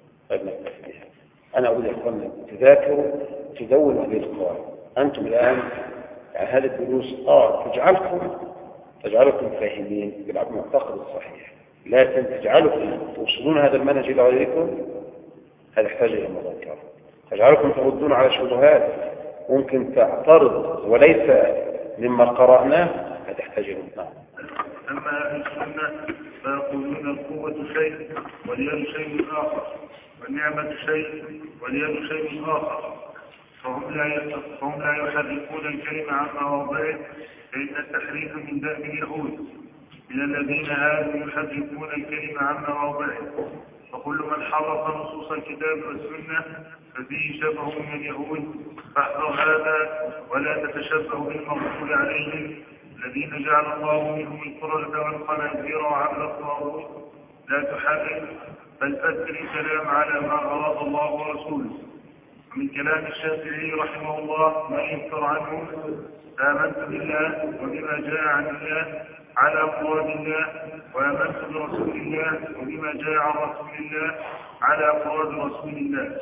أنا أقول لكم تذاكروا تدونوا هذه القواعد. أنتم الآن يعني هذه الدروس آه تجعلكم تجعلكم فاهمين بالمعتقد الصحيح، لكن تجعلكم توصلون هذا المنهج إلى غيركم هذا يحتاج إلى مذاكرة. تجعلكم تردون على شبهات ممكن تعترض وليس مما قرأناه هتحتاج إلى مذاكرة. أما السنة فيقولون القوة شيء واليد شيء آخر والنعمة شيء واليد شيء آخر، فهم لا فهم لا يحرفون الكلمة عن مواضعه، فإن التحريف من دأب اليهود من الذين هادوا يحرفون الكلمة عن مواضعه. فكل من حرف نصوص الكتاب والسنة ففيه شبه من اليهود، فاحذر هذا ولا تتشبه بالمغضوب عليهم الذين جعل الله منهم القردة والخنازير وعبد الطاغوت. لا تحرف بل أدر الكلام على ما أراد الله ورسوله. ومن كلام الشافعي رحمه الله ما يذكر عنه: آمنت بالله وبما جاء عن الله على مراد الله، وآمنت برسول الله وبما جاء عن رسول الله على مراد رسول الله.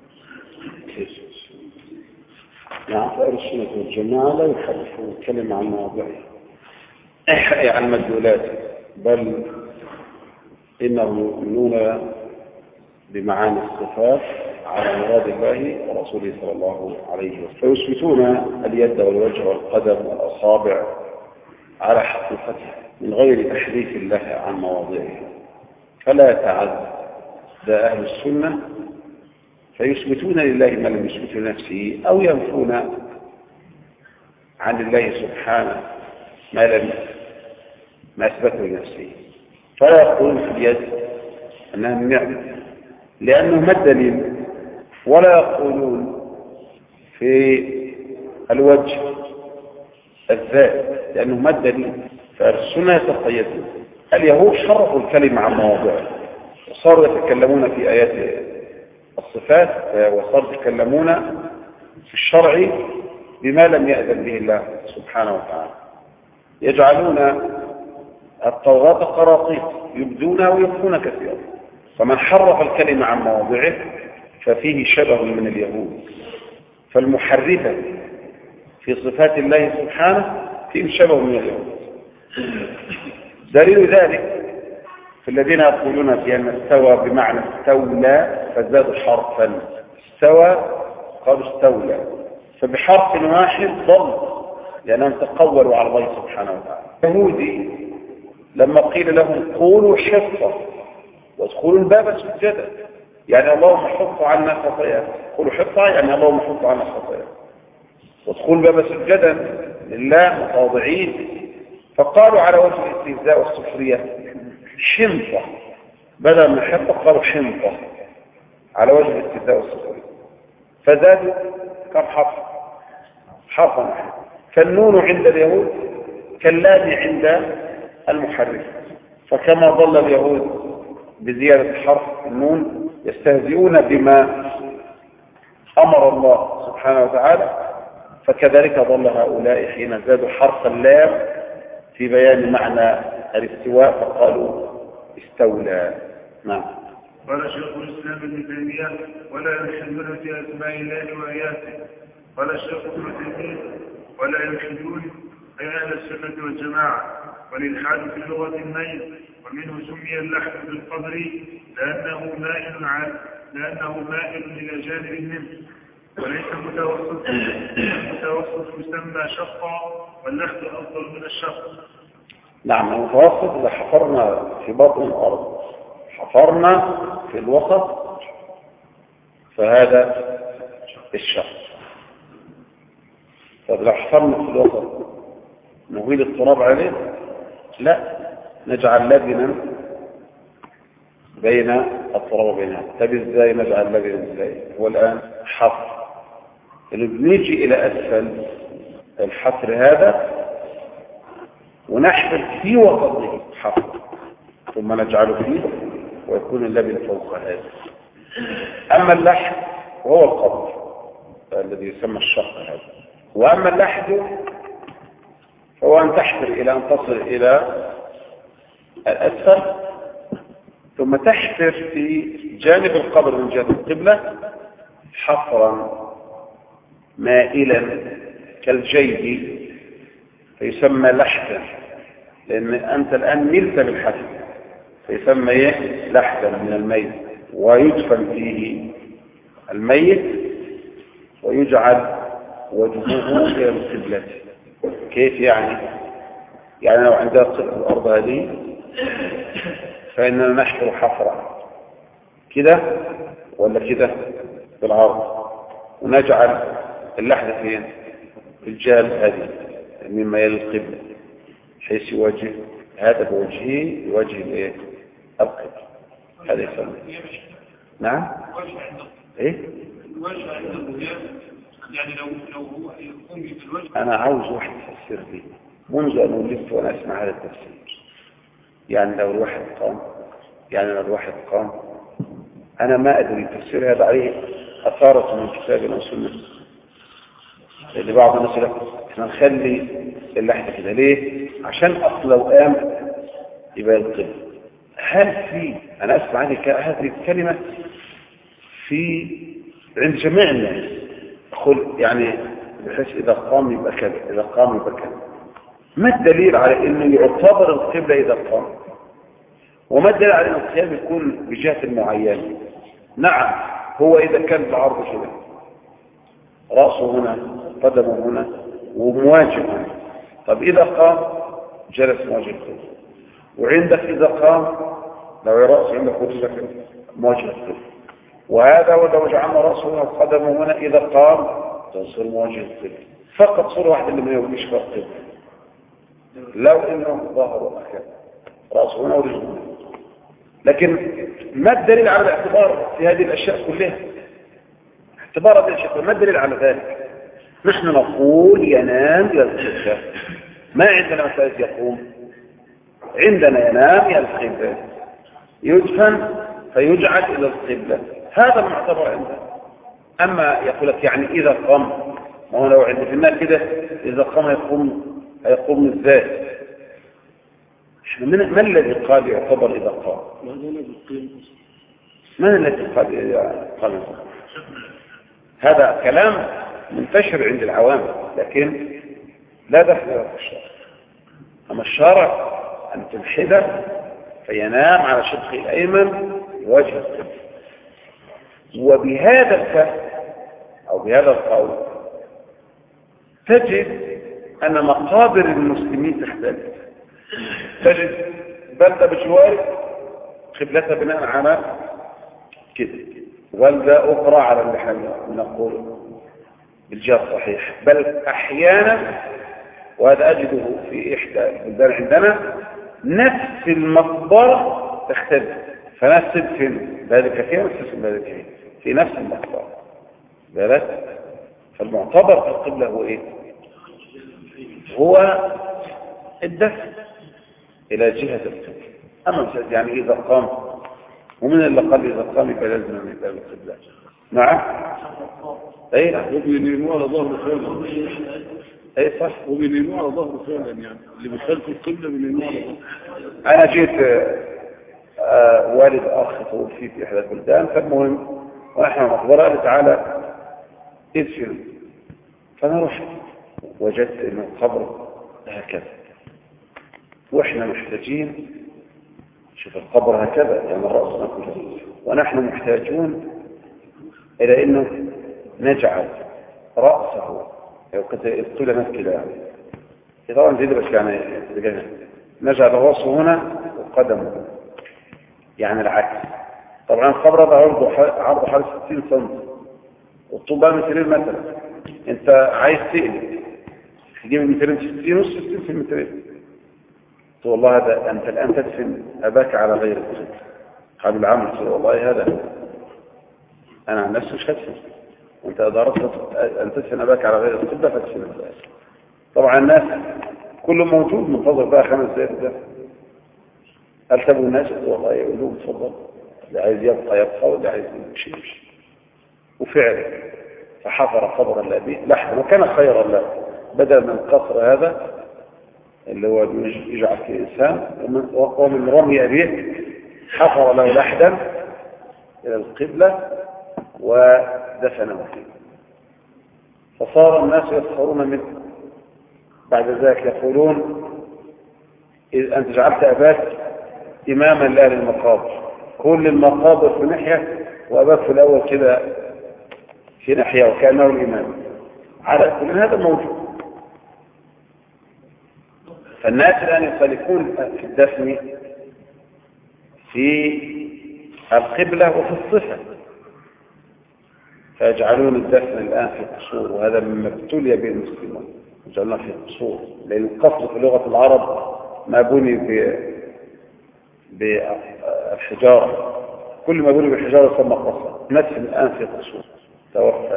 نعم، فأهل السنة والجماعة لا يحرفون الكلمة عن مواضعه عن مدلولاته، بل إنهم يؤمنون بمعاني الصفات على مراد الله ورسوله صلى الله عليه وسلم. فيثبتون اليد والوجه والقدم والأصابع على حقيقتها من غير تحريف الله عن مواضعها، فلا يتعدى أهل السنة فيثبتون لله ما لم يثبت لنفسه أو ينفون عن الله سبحانه ما لم ما أثبته لنفسه. فلا يقولون في اليد أنها من نعمة لأنه ما الدليل، ولا يقولون في الوجه الذات لأنه ما الدليل. فالسنة يتقيدون. اليهود حرفوا الكلمة عن مواضعه وصاروا يتكلمون في آيات الصفات وصاروا يتكلمون في الشرع بما لم يأذن به الله سبحانه وتعالى. يجعلون التوراة قراطيس يبدونها ويخفون كثيرا. فمن حرف الكلمة عن مواضعه ففيه شبه من اليهود. فالمحرفة في صفات الله سبحانه فيه شبه من اليهود. دليل ذلك في الذين يقولون بأن استوى بمعنى استولى فزادوا حرفا. استوى قالوا استولى، فبحرف واحد ضل لأنهم تقولوا على الله سبحانه وتعالى. يهودي لما قيل لهم قولوا حفظا وادخلوا الباب سجدا، يعني اللهم حط عنا خطايانا. قولوا حفظا يعني اللهم حط عنا خطايانا، وادخلوا الباب سجدا لله متواضعين. فقالوا على وجه الاستهزاء والسخرية حنطة، بدل من حنطة قالوا حنطة على وجه الاستهزاء والسخرية. فزادوا كم حرف؟ حرفا واحد. فالنون عند اليهود كاللام عند المحرف. فكما ضل اليهود بزيادة حرف النون يستهزئون بما أمر الله سبحانه وتعالى، فكذلك ضل هؤلاء حين زادوا حرف اللام في بيان معنى الاستواء فقالوا استولى. نعم. قال شيخ الإسلام ابن تيمية ولا يلحدون في أسماء الله وآياته. قال الشيخ ابن تيمية ولا يلحدون أي أهل السنة والجماعة. والإلحاد في لغة الميل، ومنه سمي اللحد بالقدر لأنه مائل عن لأنه مائل إلى جانب منه وليس متوسط. المتوسط يسمى شقا واللحد أفضل من الشق. نعم. المتوسط إذا حفرنا في بطن الأرض حفرنا في الوسط فهذا الشق. فإذا حفرنا في الوسط نهيل التراب عليه؟ لا، نجعل لبنا بين التراب وبينها. طب ازاي نجعل لبنا ازاي؟ هو الآن حفر اللي بنيجي إلى أسفل الحفر هذا ونحفر في وسطه حفر ثم نجعله فيه ويكون اللبن فوق هذا. أما اللحد وهو القبر الذي يسمى الشق هذا. وأما اللحد فهو أن تحفر إلى أن تصل إلى الأسفل ثم تحفر في جانب القبر من جهة القبلة حفرا مائلا كالجيد فيسمى لحدا، لأن أنت الآن ملت بالحفر فيسمى إيه؟ لحدا من الميت. ويدفن فيه الميت ويجعل وجهه إلى القبلة. كيف يعني؟ يعني لو عندها قطعة الأرض هذه فإننا نحفر حفرة كده ولا كده بالعرض ونجعل اللحدة فين؟ في الجهة هذه مما يلي القبلة حيث يواجه هذا بوجهه يواجه الايه؟ القبلة. هذا يسمى. نعم. ايه؟ يعني لو لو هو يقوم بالوجه. انا عاوز واحد يفسر لي منذ ان ولدت وانا اسمع هذا التفسير. يعني لو الواحد قام يعني لو الواحد قام انا ما ادري تفسير هذا عليه اثارة من كتاب او سنة. اللي بعض الناس يقول احنا نخلي اللحظة كده ليه؟ عشان اصل لو قام يبقى القبلة. هل في انا اسمع هذه الكلمة في عند جميع الناس أقول يعني بحيث إذا قام يبقى كذا إذا قام يبقى كذا. ما الدليل على أنه يعتبر القبلة إذا قام؟ وما الدليل على أن القيام يكون بجهة معينة؟ نعم هو إذا كان العرض كده رأسه هنا قدمه هنا ومواجه هنا. طب إذا قام جلس مواجه القبلة، وعندك إذا قام لو رأسه عندك ورجلك مواجه القبلة، وهذا ولو جعلنا رأسه هنا وقدمه هنا إذا قام تصير مواجه القبلة. فقط صورة واحدة اللي ما يوجهش فيها القبلة، لو إنه ظهره أكاد رأسه هنا ورجله هنا. لكن ما الدليل على الاعتبار في هذه الأشياء كلها؟ اعتبار هذه الأشياء ما الدليل على ذلك؟ نحن نقول ينام إلى القبلة، ما عندنا مسألة يقوم، عندنا ينام إلى القبلة، يدفن فيجعل إلى القبلة، هذا المعتبر عندنا. أما يقول لك يعني إذا قام، ما هو لو عند في الناس كده إذا قام يقوم هيقوم ازاي؟ من, من الذي قال يعتبر إذا قام؟ من الذي قال إذا قام؟ هذا كلام منتشر عند العوام، لكن لا دخل له في الشرع. أما الشرع أن تلحده فينام على شقه الأيمن وجه القبلة. وبهذا الفهم أو بهذا القول تجد أن مقابر المسلمين تختلف. تجد بلدة بجوار قبلتها بناء على كده، بلدة أخرى على اللي احنا نقول بالجهة الصحيح، بل أحيانا وهذا أجده في إحدى البلدان عندنا نفس المقبرة تختلف، فنفس في ذلك كثير نفس في ذلك كثير في نفس المقبرة بالك. فالمعتبر في القبلة هو إيه؟ هو الدفن إلى جهة القبلة. أما يعني إذا قام، ومن اللي قال إذا قام يبقى لازم من باب القبلة. نعم أي نعم وبينيموا على ظهر فعلا. أي صح وبينيموا على ظهر فعلا، يعني اللي بيخالف القبلة بينيموا على ظهر. أنا جيت آه والد أخ توفي في إحدى البلدان، فالمهم ونحن مقبرة قال تعالى ادفن، فأنا رحت وجدت إنه القبر هكذا، وإحنا محتاجين شوف القبر هكذا يعني رأسنا كله، ونحن محتاجون إلى إنه نجعل رأسه يقول لنا كده يعني طبعا زي بس يعني نجعل رأسه هنا وقدمه يعني العكس. طبعا القبر ده عرضه عرضه حوالي ستين سم والطول بقى مترين مثلا، انت عايز تقلب تجيب المترين ستين نص ستين في المترين، والله هذا انت الان تدفن اباك على غير القبلة. قال العمل والله هذا انا عن نفسي مش هدفن، وانت اذا اردت ان تدفن اباك على غير القبلة فادفن اباك. طبعا الناس كله موجود منتظر بقى خمس دقائق ده، التبوا الناس والله يقولوا تفضل، اللي عايز يبقى يبقى واللي عايز يمشي يمشي. وفعلا فحفر قبرا لأبيه لحدا وكان خيرا له، بدل من القصر هذا اللي هو يجعل في إنسان، ومن رمي أبيه حفر له لحدا إلى القبلة ودفنه فيه. فصار الناس يسخرون منه بعد ذلك، يقولون إذ أنت جعلت أباك إماما لأهل المقابر، كل المقابر في ناحية وأباك في الأول كده في ناحية وكأنه الإمام. على كل هذا موجود. فالناس الآن يختلفون في الدفن في القبلة وفي الصفة، فيجعلون الدفن الآن في قصور، وهذا مما ابتلي به المسلمون، يجعلون في قصور، لأن القصر في لغة العرب ما بني بالحجارة، كل ما بني بالحجارة يسمى قصر. ندفن الآن في قصور توفى.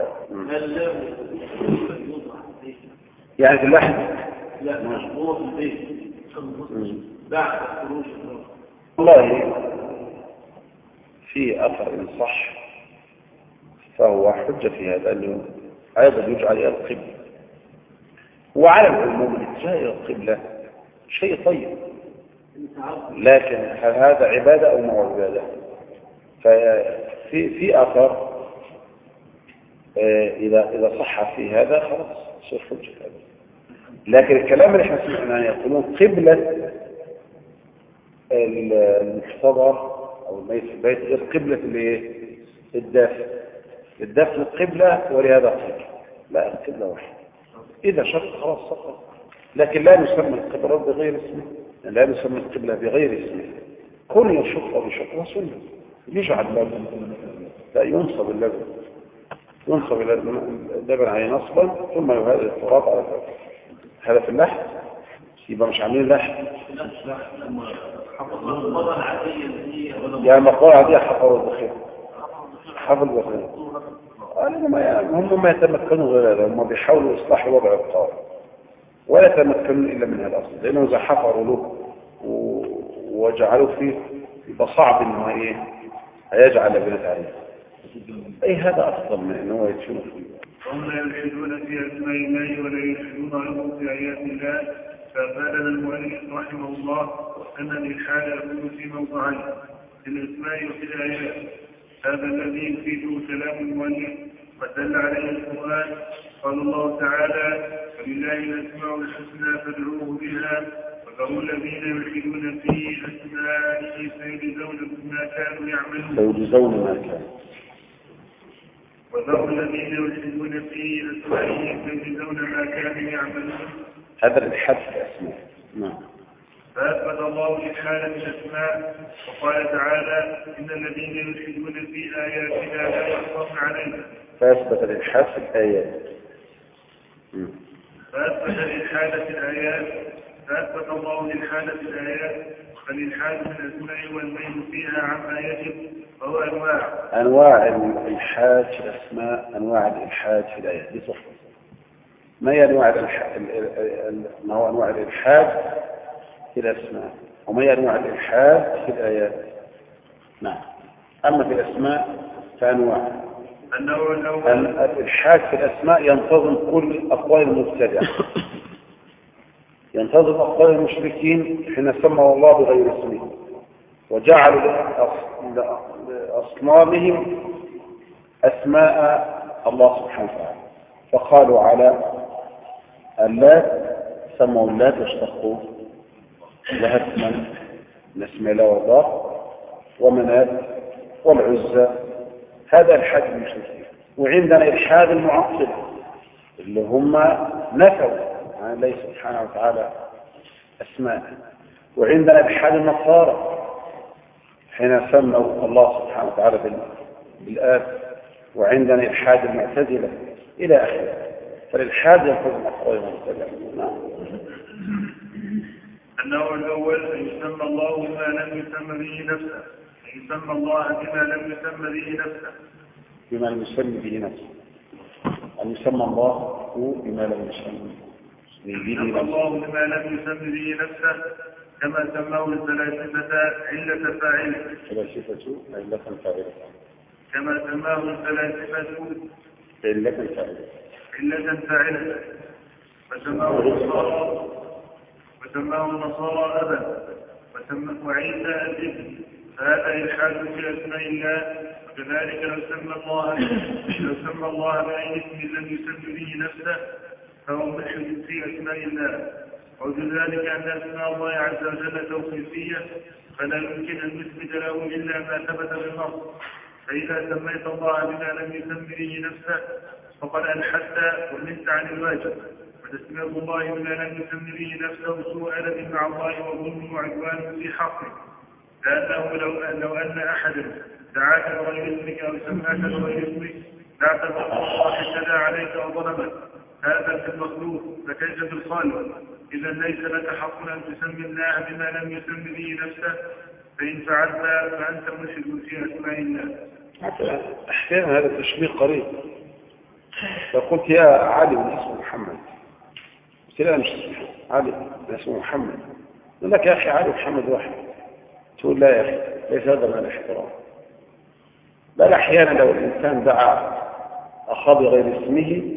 يعني في اللحم لا هو في البيت بعد خروج والله في أثر إن صح فهو حجة في هذا، أنه أيضا يجعل إلى القبلة. وعلى العموم الاتجاه إلى القبلة شيء طيب، لكن هل هذا عبادة أو مو عبادة؟ ففي في أثر إذا إذا صح في هذا خلاص يصير حجة هذا. لكن الكلام اللي احنا سمعناه يقولون قبلة المحتضر أو الميت في البيت غير قبلة الدافئ. الدفن القبلة ولهذا قبلة. لا، القبلة واحدة. إذا شق خلاص سقط، لكن لا نسمى القبلة بغير اسمه، لا نسمى القبلة بغير اسمه. كل يشق بشق وسنة يجعل لبن، لا ينصب اللبن، ينصب اللبن عليه نصبا ثم يهدد التراب على اللبن. هذا في اللحم يبقى مش عاملين لحم، يعني مقبرة عادية حفروا الدخيل، حفروا الدخيل. هم ما يتمكنوا غير هذا، هم بيحاولوا إصلاح وضع القار ولا يتمكنون إلا من هذا الأصل، لأنه إذا حفروا له وجعلوا فيه يبقى صعب إنه إيه هيجعل لبنات عليه. أي هذا أفضل من إنه يتشوف فيه. وهم لا يلحدون في أسماء الله ولا يلحدون أيضا في آيات الله. فأفادنا المؤلف رحمه الله أن الإلحاد يكون في موضعين، في الأسماء وفي الآيات. هذا الذي يفيده كلام المؤلف ودل عليه القرآن. قال الله تعالى: ولله الأسماء الحسنى فادعوه بها وذروا الذين يلحدون في أسمائه سيجزون ما كانوا يعملون. سيجزون ما كانوا وذروا الذين يلحدون في أسمائه سيجزون ما كانوا يعملون. هذا الإلحاد في الأسماء. نعم. فأثبت الله الإلحاد في الأسماء وقال تعالى: إن الذين يلحدون في آياتنا لا يخفون علينا. فأثبت الإلحاد في الآيات. فأثبت الإلحاد في الآيات فأثبت الله الإلحاد في الآيات. فالإلحاد في الأسماء والميل فيها عما يجب وهو أنواع أنواع الإلحاد في الأسماء، أنواع الإلحاد في الآيات. دي صح. ما هي أنواع الإلحاد؟ ما هو أنواع الإلحاد في الأسماء، وما هي أنواع الإلحاد في الآيات؟ نعم. أما في الأسماء فأنواع. النوع الأول الإلحاد في الأسماء ينتظم كل أقوال المبتدع، ينتظم أقوال المشركين حين سموا الله بغير اسمه وجعلوا لأصنامهم أسماء الله سبحانه وتعالى. فقالوا على اللات، سموا اللات واشتقوا لها اسما من اسم الله والله، ومنات والعزى. هذا الحاد المشركين. وعندنا إلحاد المعطل اللي هم نفوا عن الله سبحانه وتعالى أسماء. وعندنا إلحاد النصارى حين سموا الله سبحانه وتعالى بالآب. وعندنا إلحاد المعتزلة إلى آخره. فالإلحاد ينتظم أقوال المبتدع. النوع الأول أن يسمى الله بما لم يسمى به نفسه، أن يسمى الله بما لم يسمى به نفسه بما لم يسمى به نفسه أن يسمى الله بما لم يسمى به الله بما لم يسمى به نفسه، كما سماه الفلاسفة علة فاعلة الفلاسفة علة فاعلة كما سماه الفلاسفة علة فاعلة علة فاعلة وسماه النصارى وسماه النصارى أبا وسماه عيسى الابن. فهذا إلحاد في أسماء الله. وكذلك لو سمى الله لو سمى الله بأي اسم لم يسمى به نفسه فهو ملحد في أسماء الله. وكذلك أن أسماء الله عز وجل توقيفية، فلا يمكن أن نثبت له إلا ما ثبت بالنص. فإذا سميت الله بما لم يسمى به نفسه فقد ألحدت ومنت عن الواجب. وتسمية الله بما لم يسمى به نفسه سوء أدب مع الله وظلم وعدوان في حقه، لأنه لو, لو أن أحدا دعاك بغير اسمك أو سماك بغير اسمك لاعتبر الله اعتدى عليك وظلمك. هذا في المخلوق، فكيف بالخالق؟ إذا ليس لك حق أن تسمي الله بما لم يسمى به نفسه، فإن فعلت فأنت مشرك في أسماء الله. أحيانا هذا التشبيه قريب. لو قلت يا علي من اسمه محمد، قلت لا مش اسمه علي من اسمه محمد، يقول لك يا أخي علي محمد واحد. تقول لا يا أخي ليس هذا من الاحترام. بل أحيانا لو الإنسان دعا أخاه بغير اسمه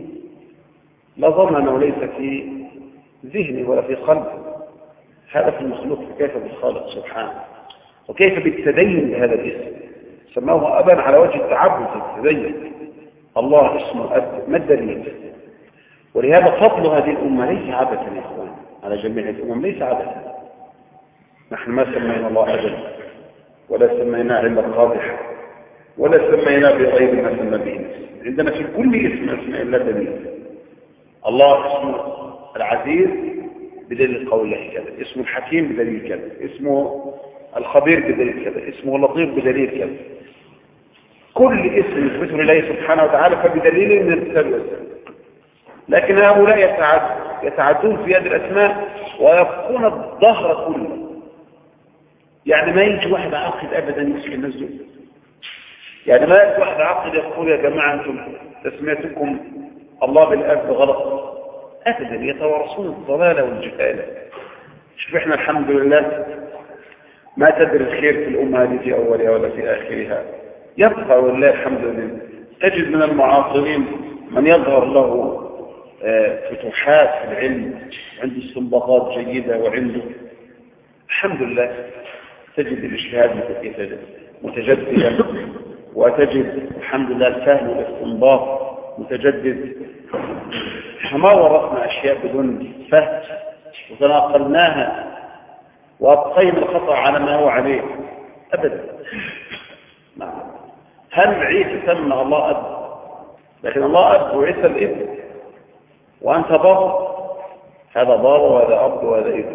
لظن أنه ليس في ذهنه ولا في قلبه. هذا في المخلوق، فكيف بالخالق سبحانه؟ وكيف بالتدين بهذا الاسم؟ سماه أبا على وجه التعبد التدين. الله اسمه أب، ما الدليل؟ ولهذا فضل هذه الأمة ليس عبثا يا إخوان على جميع الأمم، ليس عبثا. نحن ما سمينا الله أبا ولا سميناه إلا قادحا ولا سمينا بغير ما سمى به. عندنا في كل اسم اسماء الله دليل. الله اسمه العزيز بدليل قول الله كذا، اسمه الحكيم بدليل كذا، اسمه الخبير بدليل كذا، اسمه اللطيف بدليل كذا. كل اسم يثبته لله سبحانه وتعالى فبدليل من الكتاب والسنة. لكن هؤلاء يتعد يتعدون في هذه الاسماء ويبقون الظهر كله. يعني ما يجي واحد عاقل ابدا يمسك الناس دول. يعني ما يجي واحد عاقل يقول يا جماعه انتم تسميتكم الله بالاب غلط ابدا، يتوارثون الضلاله والجهاله. شوف احنا الحمد لله ما تدري الخير في الامه هذه في اولها ولا في اخرها، يبقى والله الحمد لله. تجد من المعاصرين من يظهر له فتوحات في العلم، عنده استنباطات جيده وعنده الحمد لله. تجد الاجتهاد متجددا، وتجد الحمد لله الفهم والاستنباط متجدد. احنا ما ورثنا اشياء بدون فهم وتناقلناها وابقينا الخطا على ما هو عليه ابدا. نعم. هل عيسى سمى الله اب؟ لكن الله اب وعيسى الابن، وانت بابا، هذا بابا وهذا اب وهذا ابن.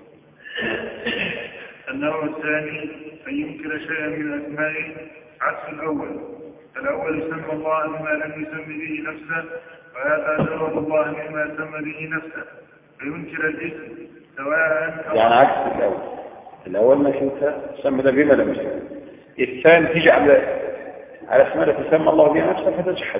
النوع الثاني أن ينكر شيئا من أسمائه عكس الأول. الأول يسمى الله بما لم يسم به نفسه، وهذا جرد الله مما سمى به نفسه، فينكر الاسم سواء يعني عكس الأول. الأول ما شوفه سمى ده بما لم يسم. الثاني تيجي على على اسماء تسمى الله بها نفسه فتجحد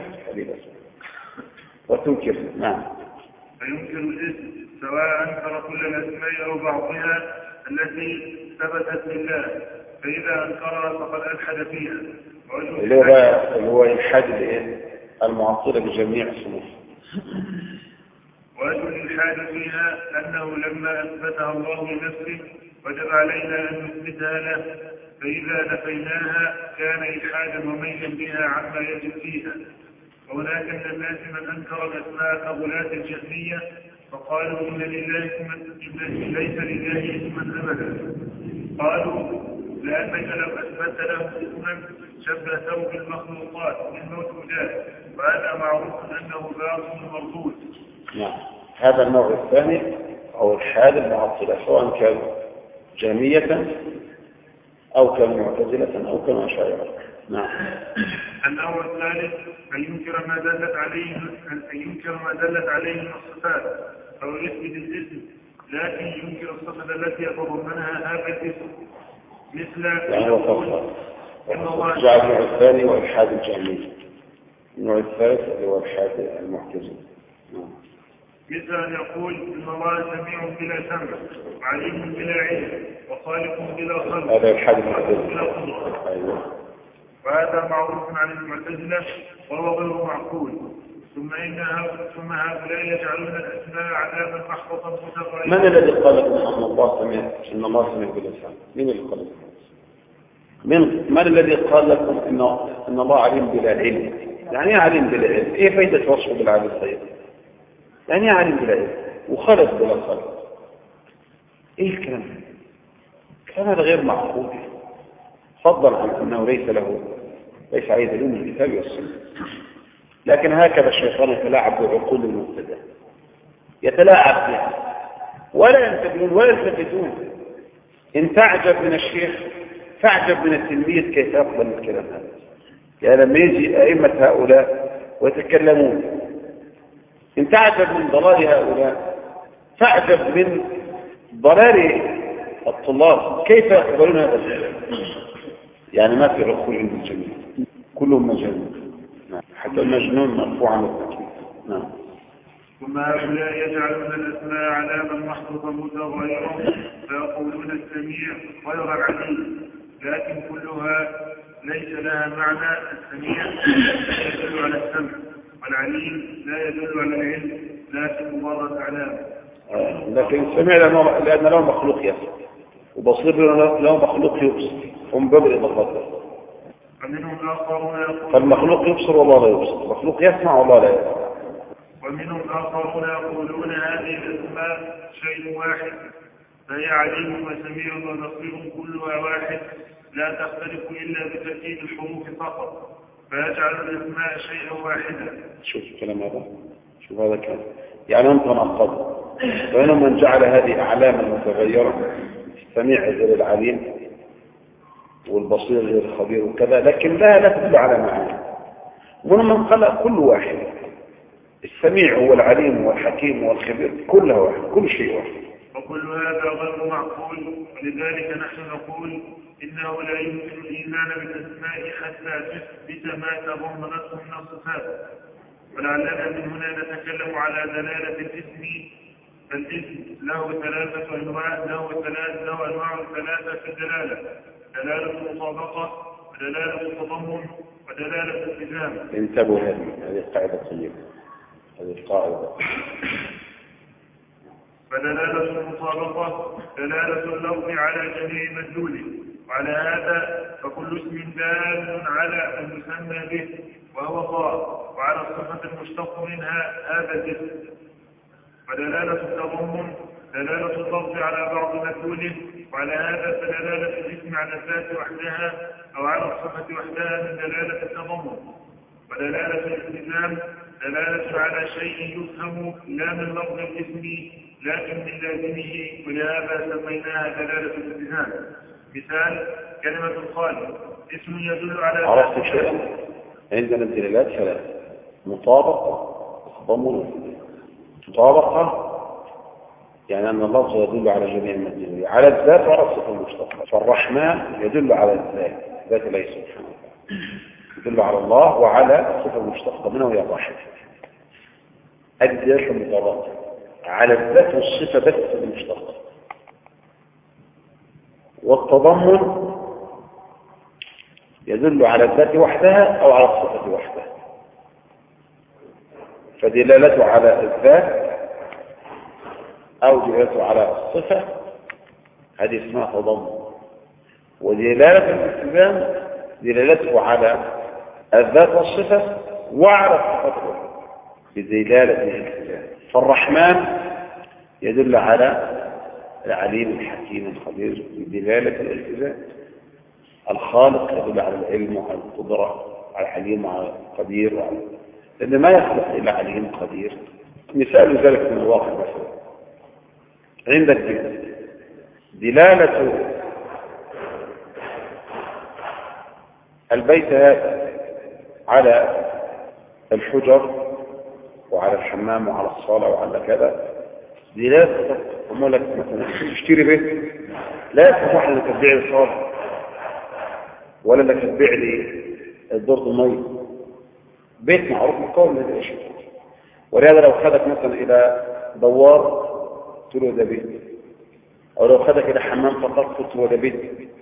وتنكر. نعم. فينكر الاسم سواء أنكر كل الأسماء أو بعضها التي ثبتت لله، فإذا أنكرها فقد ألحد فيها. اللي هو اللي هو الحاد المعطلة بجميع الصنوف. وأجل الإلحاد فيها أنه لما أثبتها الله لنفسه وجب علينا أن نثبتها له، فإذا نفيناها كان إلحادا وميلا بها عما يجب فيها. وهناك من الناس من أنكر الأسماء كغلاة الجهمية فقالوا إن لله ليس لله اسما أبدا. قالوا لأنك لو أثبت له اسما شبهته بالمخلوقات بالموجودات، وهذا معروف أنه باطل مردود. نعم. هذا النوع الثاني أو الحال المعطلة، سواء كان جهمية أو كان معتزلة أو كان أشاعرة. نعم. النوع الثالث أن ينكر ما دلت عليه أن ينكر ما دلت عليه من الصفات أو يثبت الاسم، لكن ينكر الصفة التي يتضمنها هذا الاسم، مثل يعني وصفها جعل النوع الثاني والحاد الجهمية. النوع الثالث اللي هو الحاد المعتزلة. نعم. مثل أن يقول إن الله سميع بلا سمع، عليم بلا علم، وخالق بلا خلق. هذا الحاد المعتزلة. أيوه. وهذا معروف عن المعتزلة وهو غير معقول. ثم إنها ثم هؤلاء يجعلون الأسماء عذابا محبطا متغيرا. من الذي قال لكم أن الله سميع إن الله سميع بلا سمع؟ مين اللي قال لكم؟ من من الذي قال لكم إن إن الله عليم بلا علم؟ يعني إيه عليم بلا علم؟ إيه فائدة وصفه بالعلم الطيب؟ يعني إيه عليم بلا علم؟ وخلق بلا خلق؟ إيه الكلام ده؟ الكلام هذا غير معقول، فضلا عن أنه ليس له ليس عليه دليل من الكتاب والسنة. لكن هكذا الشيطان يتلاعب بعقول المبتدع، يتلاعب بها ولا ينتبهون ولا يلتفتون. إن تعجب من الشيخ فاعجب من التلميذ كيف يقبل الكلام هذا. يعني لما يجي أئمة هؤلاء ويتكلمون، إن تعجب من ضلال هؤلاء فاعجب من ضلال الطلاب كيف يقبلون هذا الكلام. يعني ما في عقول عند الجميع، كلهم مجانين. نعم. حتى المجنون مرفوع عن التكليف. نعم. ثم هؤلاء يجعلون الأسماء علامة محبطا متغيرا فيقولون السميع غير العليم، لكن كلها ليس لها معنى. السميع لا يدل على السمع، والعليم لا يدل على العلم، لكن مجرد علامة. آه. لكن السميع لأن له مخلوق يسمع، وبصير له مخلوق يبصر، هم باب الإضافات. ومنهم آخرون يقولون فالمخلوق يبصر والله لا يبصر، المخلوق يسمع والله لا يسمع. ومنهم آخرون يقولون هذه الأسماء شيء واحد، فهي عليم وسميع وبصير كلها واحد، لا تختلف إلا بترتيب الحروف فقط، فيجعل الاسماء شيئا واحدا. شوف الكلام هذا، شوف هذا الكلام، يعني أنت نقض بينما من جعل هذه أعلاما متغيرة، السميع غير العليم والبصير غير الخبير وكذا، لكن لا لا تدل على معنى. ومن خلق كل واحد، السميع هو العليم والحكيم والخبير، كله واحد، كل شيء واحد. وكل هذا غير معقول، ولذلك نحن نقول إنه لا يمكن الإيمان بالأسماء حتى تثبت ما تضمنته من الصفات. ولعلنا من هنا نتكلم على دلالة الاسم. فالاسم له ثلاثة أنواع، له ثلاث له أنواع ثلاثة في الدلالة: دلالة المطابقة، ودلالة التضمن، ودلالة الالتزام. انتبهوا هذه هذه القاعدة طيبة، هذه القاعدة. فدلالة المطابقة دلالة اللفظ على جميع مدلوله، وعلى هذا فكل اسم دال على المسمى به وهو طاء، وعلى الصفة المشتق منها هذا الاسم. ودلالة التضمن دلالة اللفظ على بعض مدلوله، وعلى هذا فدلالة الاسم على الذات وحدها أو على الصفة وحدها من دلالة التضمن. ودلالة الالتزام دلالة على شيء يفهم لا من لفظ الاسم لكن من لازمه، ولهذا سميناها دلالة الالتزام. مثال: كلمة الخالق اسم يدل على عرفت شيئا؟ عندنا الدلالات ثلاث: مطابقة، تضمن. مطابقة يعني أن اللفظ يدل على جميع المدلول، على الذات وعلى الصفة المشتقة. فالرحمن يدل على الذات، ذات الله سبحانه وتعالى، يدل على الله وعلى الصفة المشتقة منه وهي الرحمة. الدلالة المطابقة على الذات والصفة بس المشتقة. والتضمن يدل على الذات وحدها أو على الصفة وحدها. فدلالته على الذات أو دلالته على الصفة هذه اسمها تضمن. ودلالة الالتزام دلالته على الذات والصفة وعلى الصفة بدلالة الالتزام. فالرحمن يدل على العليم الحكيم الخبير بدلالة الالتزام. الخالق يدل على العلم وعلى القدرة، على الحليم وعلى القدير وعلى... لأن ما يخلق إلا عليم قدير. مثال ذلك من الواقع مثلا عندك دلالة البيت هذا على الحجر وعلى الحمام وعلى الصالة وعلى كذا دلالة أقول لك مثلا تشتري بيت لا يصح انك تبيع لي صالة ولا انك تبيع لي الدور المي، بيت معروف مكون هذا الشيء. ولهذا لو خدك مثلا الى دوار قلت له ده بيت، او لو خدك الى حمام فقط قلت له ده بيت.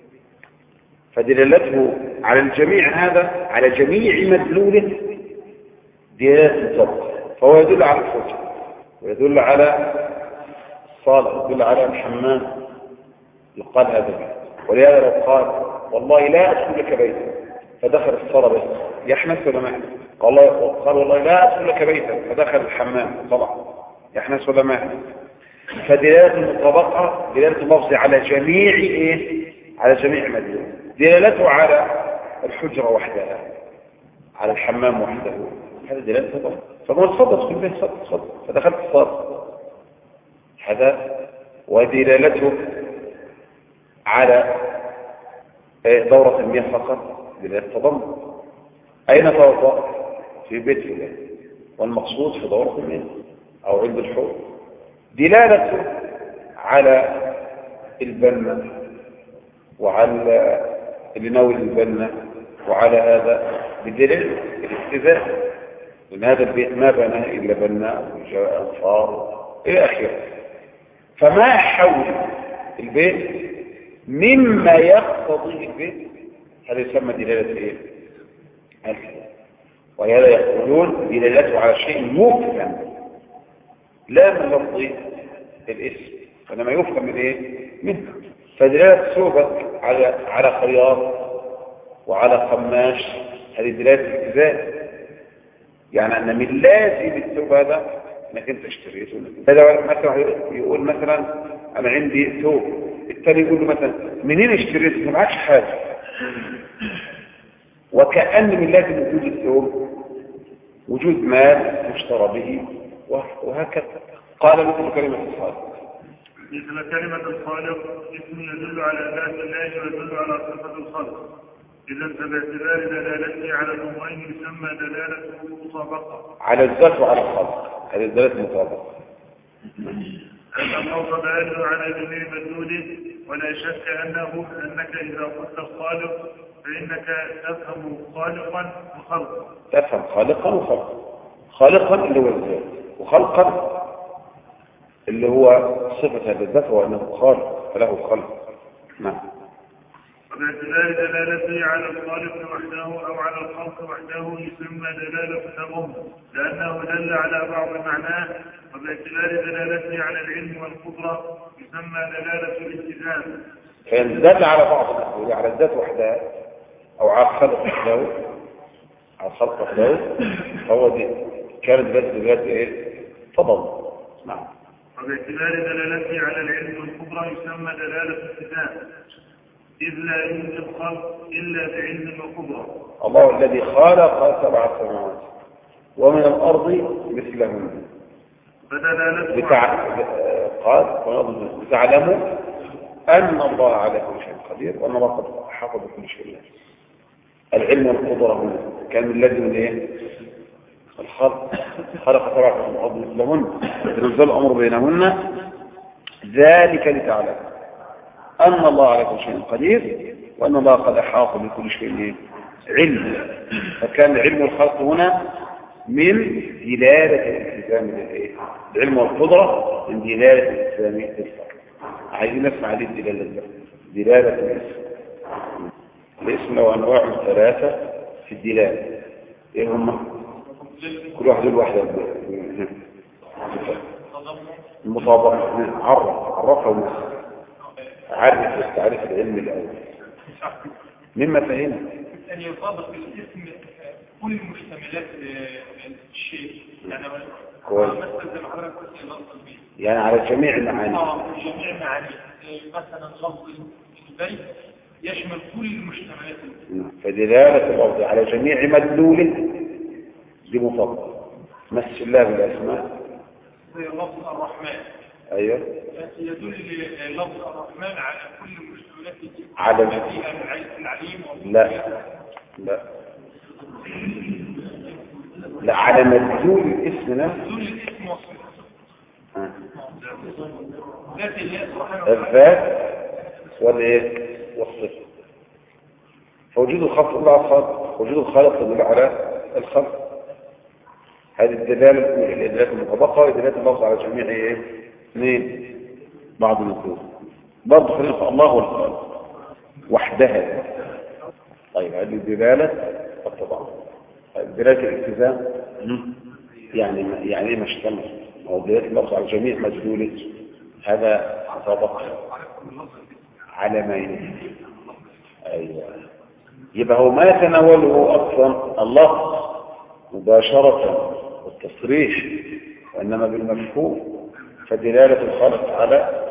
فدلالته على الجميع هذا على جميع مدلوله دلالة الضبط، فهو يدل على الحجر ويدل على الصالة ويدل على الحمام يقال هذا بيت. ولهذا لو قال والله لا أدخل لك بيتا فدخل الصالة بس يحنس ولا ما يحنس؟ قال والله لا أدخل لك بيتا فدخل الحمام طبعا يحنس ولا ما يحنس؟ فدلالة المطابقة دلالة اللفظ على جميع إيه؟ على جميع مدلول. دلالته على الحجرة وحدها على الحمام وحده هذا دلالة طبعا. فما تصدق في البيت صدق صدق فدخلت الصالة هذا. ودلالته على دورة المياه فقط دلالة تضمن. أين توضأ؟ في بيت الله والمقصود في دورة المياه أو عند الحوض. دلالته على البنة وعلى لنول البنة وعلى هذا بدليل الاتزاء، لأن هذا البيت ما بناه إلا بناء وجاء أنفار إلى آخره. فما حول البيت مما يقتضي البيت هذا يسمى دلالة إيه؟ الكلام. وهذا يقولون دلالته على شيء مفهم لا من لفظ الاسم وإنما يفهم من إيه؟ منه. فدلالة ثوبك على على خياط وعلى قماش هذه دلالة الاتزاء، يعني أن من لازم الثوب هذا انك انت اشتريته. هذا مثلا يقول مثلا انا عندي ثوب، الثاني يقول له مثلا منين اشتريته؟ ما معكش حاجه، وكأن من لازم وجود الثوب وجود مال يشترى به وهكذا. قال مثل كلمة الخالق. مثل كلمة الخالق اسم يدل على ذات الله ويدل على صفة الخلق. إذا فباعتبار دلالته على الأمرين يسمى دلالة مطابقة. على الذات وعلى الخلق، هذه الدلالة مطابقة. هذا الخوف دال على جميع مدلوله، ولا شك أنه أنك إذا قلت الخالق فإنك تفهم خالقا وخلقا. تفهم خالقا وخلقا. خالقا اللي هو الذات، وخلقا اللي هو صفة هذا الذات وأنه خالق فله خلق. نعم. وباعتبار دلالته على الخالق وحده أو على الخلق وحده يسمى دلالة تضمن، لأنه دل على بعض معناه. وباعتبار دلالته على العلم والقدرة يسمى دلالة الالتزام. فإن دل على بعض الأمور على الذات وحدها أو على الخلق وحده على الخلق وحده فهو دي كانت ذات ذات إيه؟ تضمن. نعم. وباعتبار دلالته على العلم والقدرة يسمى دلالة الالتزام، إذ لا يوجد خلق إلا بعلم وقدرة. الله الذي خلق سبع سماوات ومن الأرض مثلهن بتع... قال لتعلموا أن الله على كل شيء قدير وأن الله قد حفظ كل شيء. العلم والقدرة هنا كان الذي من إيه؟ الخلق خلق سبع سماوات مثلهن ينزل الأمر بينهن ذلك لتعلم أن الله على كل شيء قدير وأن الله قد أحاط بكل شيء علم. فكان علم الخلق هنا من دلالة الالتزام للإيه؟ العلم والقدرة من دلالة الالتزام للخلق. عايزين نسمع هذه الدلالة دلالة الاسم. الاسم له أنواع ثلاثة في الدلالة. إيه هم؟ كل واحد له واحدة. المطابقة عرف عرفها ونسخ. عارف التعريف العلمي الأول مما فهمه أن يطابق الاسم كل مشتملات الشيء يعني مثلا زي ما حضرتك قلت لفظ يعني على جميع المعاني اه جميع معاني مثلا لفظ البيت يشمل كل المشتملات فدلالة اللفظ على جميع مدلوله دي مطابقة. مثل الله بالأسماء زي لفظ الرحمن. ايوه يدل لفظ الرحمن على كل مشتملات على العليم. لا لا لا على مدلول الاسم نفسه. مدلول الاسم وصفه ذات الله سبحانه الذات والايه والصفه. فوجود الخلق الله الخالق وجود الخالق يدل على الخلق. هذه الدلاله الاولى الدلاله المطابقه ودلاله الله على جميع ايه اثنين بعض النصوص. برضه خلق الله والخالق وحدها. طيب هذه الدلاله الطبع دلاله الالتزام يعني يعني ايه مشتمل هو دلاله الله على جميع مدلوله. هذا مطابقه على ما يلي. ايوه يبقى هو ما يتناوله اصلا الله مباشره والتصريح وانما بالمفهوم. فدلالة الخالق على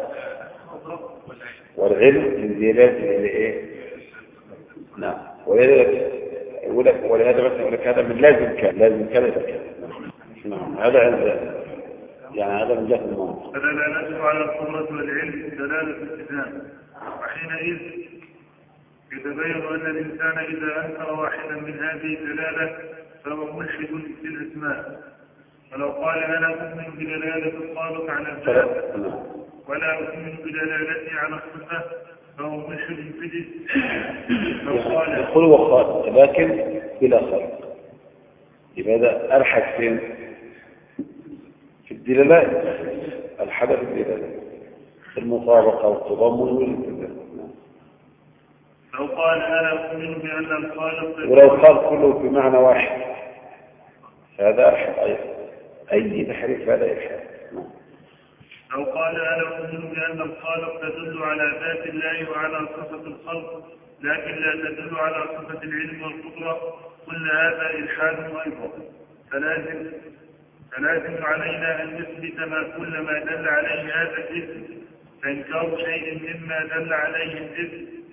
والعلم من دلالة الايه؟ نعم. ولهذا مثلا يقول لك هذا من لازم كان لازم كان إذا كان. نعم هذا عند يعني هذا من جهة المنطق. فدلالته على القدرة والعلم دلالة الالتزام. وحينئذ يتبين أن الإنسان إذا أنكر واحدا من هذه الدلالة فهو ملحد في الأسماء. ولو قال أنا أؤمن بدلالة الخالق على الذات ولا أؤمن بدلالته على الصفة فهو ملحد في الاسم. لو قال يقول هو خالق لكن بلا خالق. لماذا ألحد فين؟ في الدلالات. الحدث في الدلالات المطابقة والتضمن والالتزام. لو قال أنا أؤمن بأن الخالق ولو قال كله بمعنى واحد هذا ألحد أيضا. أي تحريف هذا إلحاد. لو قال أنا أؤمن بأن الخالق تدل على ذات الله وعلى صفة الخلق لكن لا تدل على صفة العلم والقدرة قلنا هذا إلحاد أيضا. فلازم فلازم علينا أن نثبت ما كل ما دل عليه هذا الاسم. فإنكار شيء مما دل عليه الاسم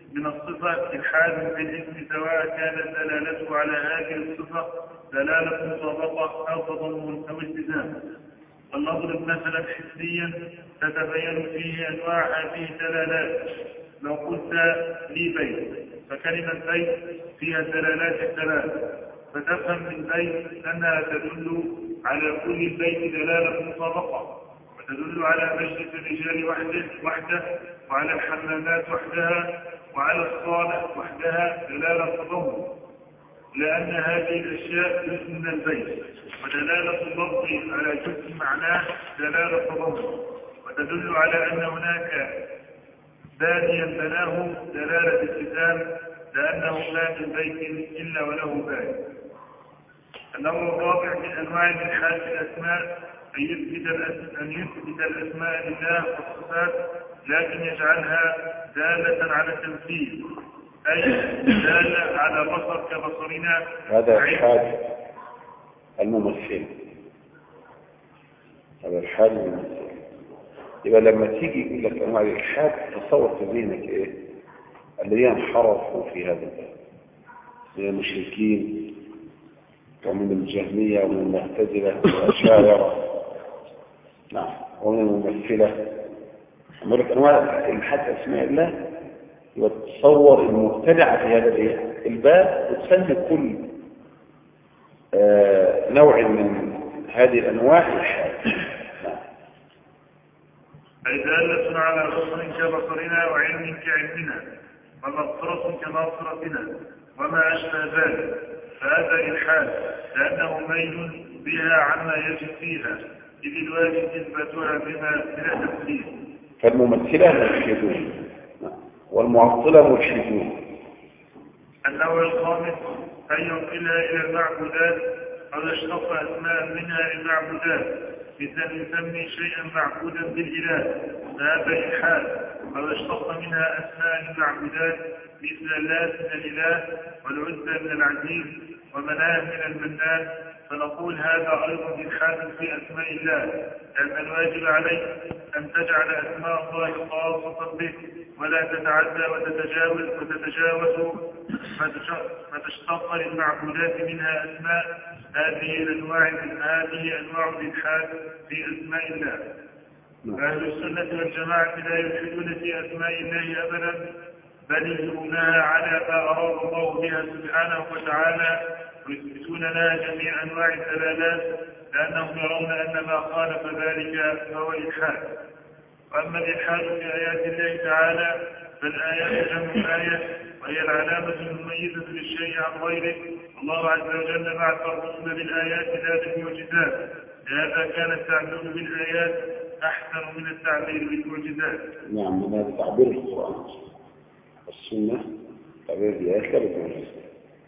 من الصفة إلحاد في الاسم سواء كانت دلالته على هذه الصفة دلالة مطابقة أو تضمن أو التزام. ولنضرب مثلا حسيا تتبين فيه أنواع هذه الدلالات. لو قلت لي بيت، فكلمة بيت فيها الدلالات الثلاث، فتفهم من بيت أنها تدل على كل البيت دلالة مطابقة، وتدل على مجلس الرجال وحده, وحده وعلى الحمامات وحدها وعلى الصالة وحدها دلالة تضمن، لأن هذه الأشياء جزء من البيت، ودلالة اللفظ على جزء معناه دلالة تضمن، وتدل على أن هناك بانيا بناه دلالة التزام، لأنه لا من بيت إلا وله بان. النوع الرابع من أنواع الإلحاد في الأسماء أن يثبت أن يثبت الأسماء لله والصفات لكن يجعلها دالة على التمثيل، أي دالة على بصر كبصرنا. هذا إلحاد الممثل، هذا إلحاد الممثل. يبقى لما تيجي يقول لك أنواع الإلحاد تصور في ذهنك إيه؟ الذين انحرفوا في هذا الباب من المشركين ومن الجهمية ومن المعتزلة والأشاعرة، نعم، ومن الممثلة. أقول لك أنواع الإلحاد في أسماء الله، يبقى تصور المبتدعة في هذا الباب وتسمي كل آه نوع من هذه الأنواع الإلحاد. أي دالة على بصر كبصرنا وعلم كعلمنا ومغفرة كمغفرتنا وما أشبه ذلك، فهذا إلحاد لأنه ميل بها عما يجب فيها، إذ الواجب إثباتها بما بلا تمثيل. فالممثلة ملحدون والمعطلة ملحدون. النوع الخامس أن ينقلها إلى المعبودات أو يشتق أسماء منها للمعبودات، مثل يسمي شيئا معبودا بالإله، فهذا إلحاد. أو يشتق منها أسماء للمعبودات مثل اللات من الإله والعزى من العزيز ومناه من المنان، فنقول هذا أيضا إلحاد في أسماء الله، لأن الواجب عليك أن تجعل أسماء الله خاصة به ولا تتعدى وتتجاوز وتتجاوز فتشتق للمعبودات منها أسماء. هذه الأنواع هذه أنواع الإلحاد في أسماء الله. أهل السنة والجماعة لا يلحدون في أسماء الله أبدا، بل يجرونها على ما أراد الله بها سبحانه وتعالى، ويثبتون لها جميع أنواع الدلالات، لأنهم يرون أن ما خالف ذلك فهو إلحاد. وأما الإلحاد في آيات الله تعالى فالآيات جمع آية، وهي العلامة المميزة للشيء عن غيره. الله عز وجل بعث الرسل بالآيات لا بالمعجزات، لهذا كان التعبير بالآيات أحسن من التعبير بالمعجزات. نعم، من هذا تعبير القرآن السنة، تعبير بالآيات لا بالمعجزات.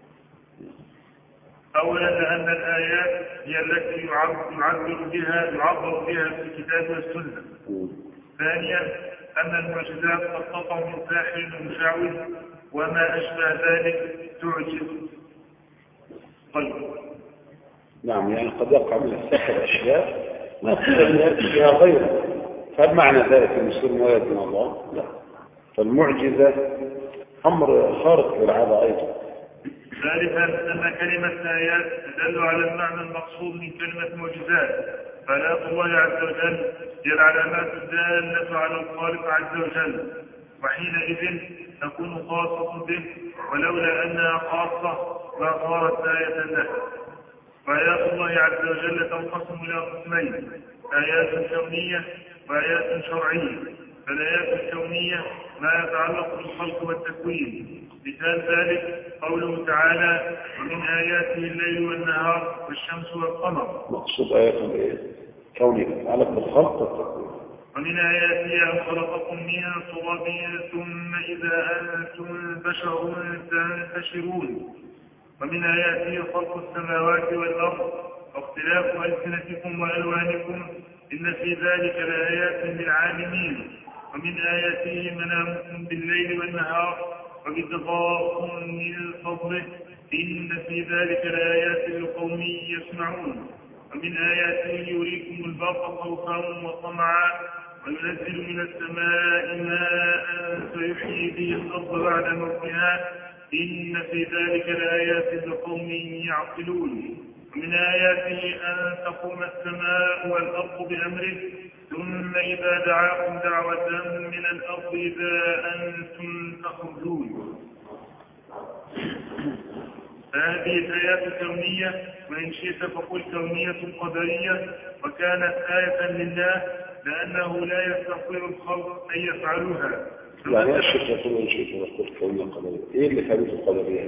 أولا لأن الآيات هي التي يعبر بها يعبر بها في الكتاب والسنة. ثانيا أن المعجزات قد تقع من ساحر ومشعوذ وما أشبه ذلك تعجز. طيب. نعم، يعني قد يقع من السحر أشياء ما تقدر فيها غيره، فهل معنى ذلك أن يصير مواد من الله؟ لا، فالمعجزة أمر خارق للعادة أيضا. ثالثا أن كلمة آيات تدل على المعنى المقصود من كلمة معجزات، فآيات الله عز وجل هي العلامات الدالة على الخالق عز وجل، وحينئذ تكون خاصة به، ولولا أنها خاصة ما صارت آية له. وآيات الله عز وجل تنقسم إلى قسمين: آيات كونية وآيات شرعية. فالآيات الكونية ما يتعلق بالخلق والتكوين، مثال ذلك قوله تعالى: ومن آياته الليل والنهار والشمس والقمر. مقصود آيات كونية تتعلق بالخلق والتكوين. ومن آياته أن خلقكم من تراب ثم إذا أنتم بشر تنتشرون. ومن آياته خلق السماوات والأرض واختلاف ألسنتكم وألوانكم إن في ذلك لآيات للعالمين. ومن آياته منامكم بالليل والنهار وابتغاءكم من فضله إن في ذلك لآيات لقوم يسمعون. ومن آياته يريكم البرق خوفا وطمعا وينزل من السماء ماء فيحيي به الأرض بعد موتها إن في ذلك لآيات لقوم يعقلون. ومن آياته أن تقوم السماء والأرض بأمره ثم إذا دعاكم دعوة من الأرض إذا أنتم تخرجون. فهذه الآيات الكونية، وإن شئت فقل كونية قدرية، وكانت آية لله لأنه لا يستطيع الخلق أن يفعلوها. يعني الشيخ يقول إن شئت فقل كونية قدرية، إيه اللي ثابت القدرية؟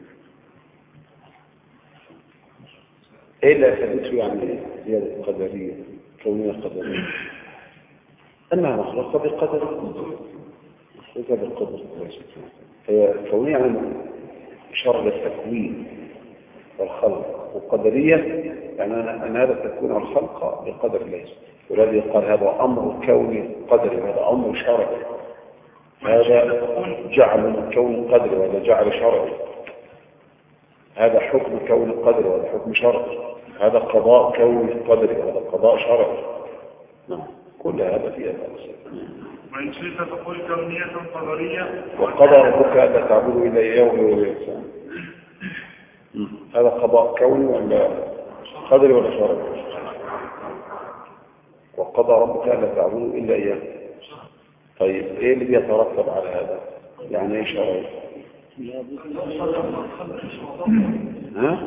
إيه اللي ثابته يعني زيادة قدرية كونية قدرية؟ أنها مخلوقة بقدر، مخلوقة بالقدر. هي كونية يعني إشارة للتكوين والخلق، والقدرية يعني أن هذا التكوين والخلق بقدر الله. والذي قال هذا أمر كوني قدري وهذا أمر شرعي، هذا جعل كون قدري وهذا جعل شرعي، هذا حكم كون قدري وهذا حكم شرعي، هذا قضاء كون قدري وهذا قضاء شرعي. نعم، كل هذا فيها تفصيل. وإن شئت فقل كونية قدرية. وقضى ربك ألا تعبدوا إلا إياه وبالإحسان. هذا قضاء كوني ولا قدري ولا شرعي؟ وقضى ربك ألا تعبدوا إلا إياه. طيب إيه اللي بيترتب على هذا؟ يعني إيه شرعي؟ ها؟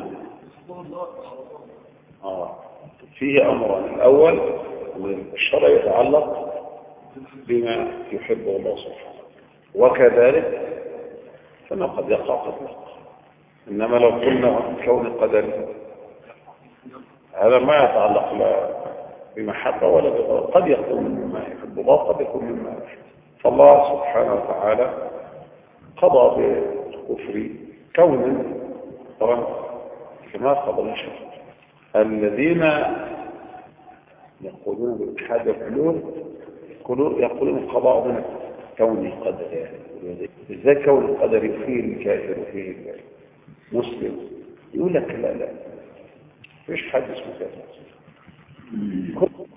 آه. فيه أمران. الأول الشرع يتعلق بما يحبه الله سبحانه، وكذلك فما قد يقع قد يقع. إنما لو قلنا كون قدري هذا ما يتعلق لا بمحبة ولا بغضب، قد يكون مما يحب الله قد يكون مما يحب. فالله سبحانه وتعالى قضى بالكفر كونا طبعا كما قضى الشرع. الذين يقولون بالاتحاد الحلول يقولون القضاء هنا كوني قدري. ازاي كون قدري فيه الكافر وفيه المسلم؟ يقول لك لا لا فيش حد اسمه كافر.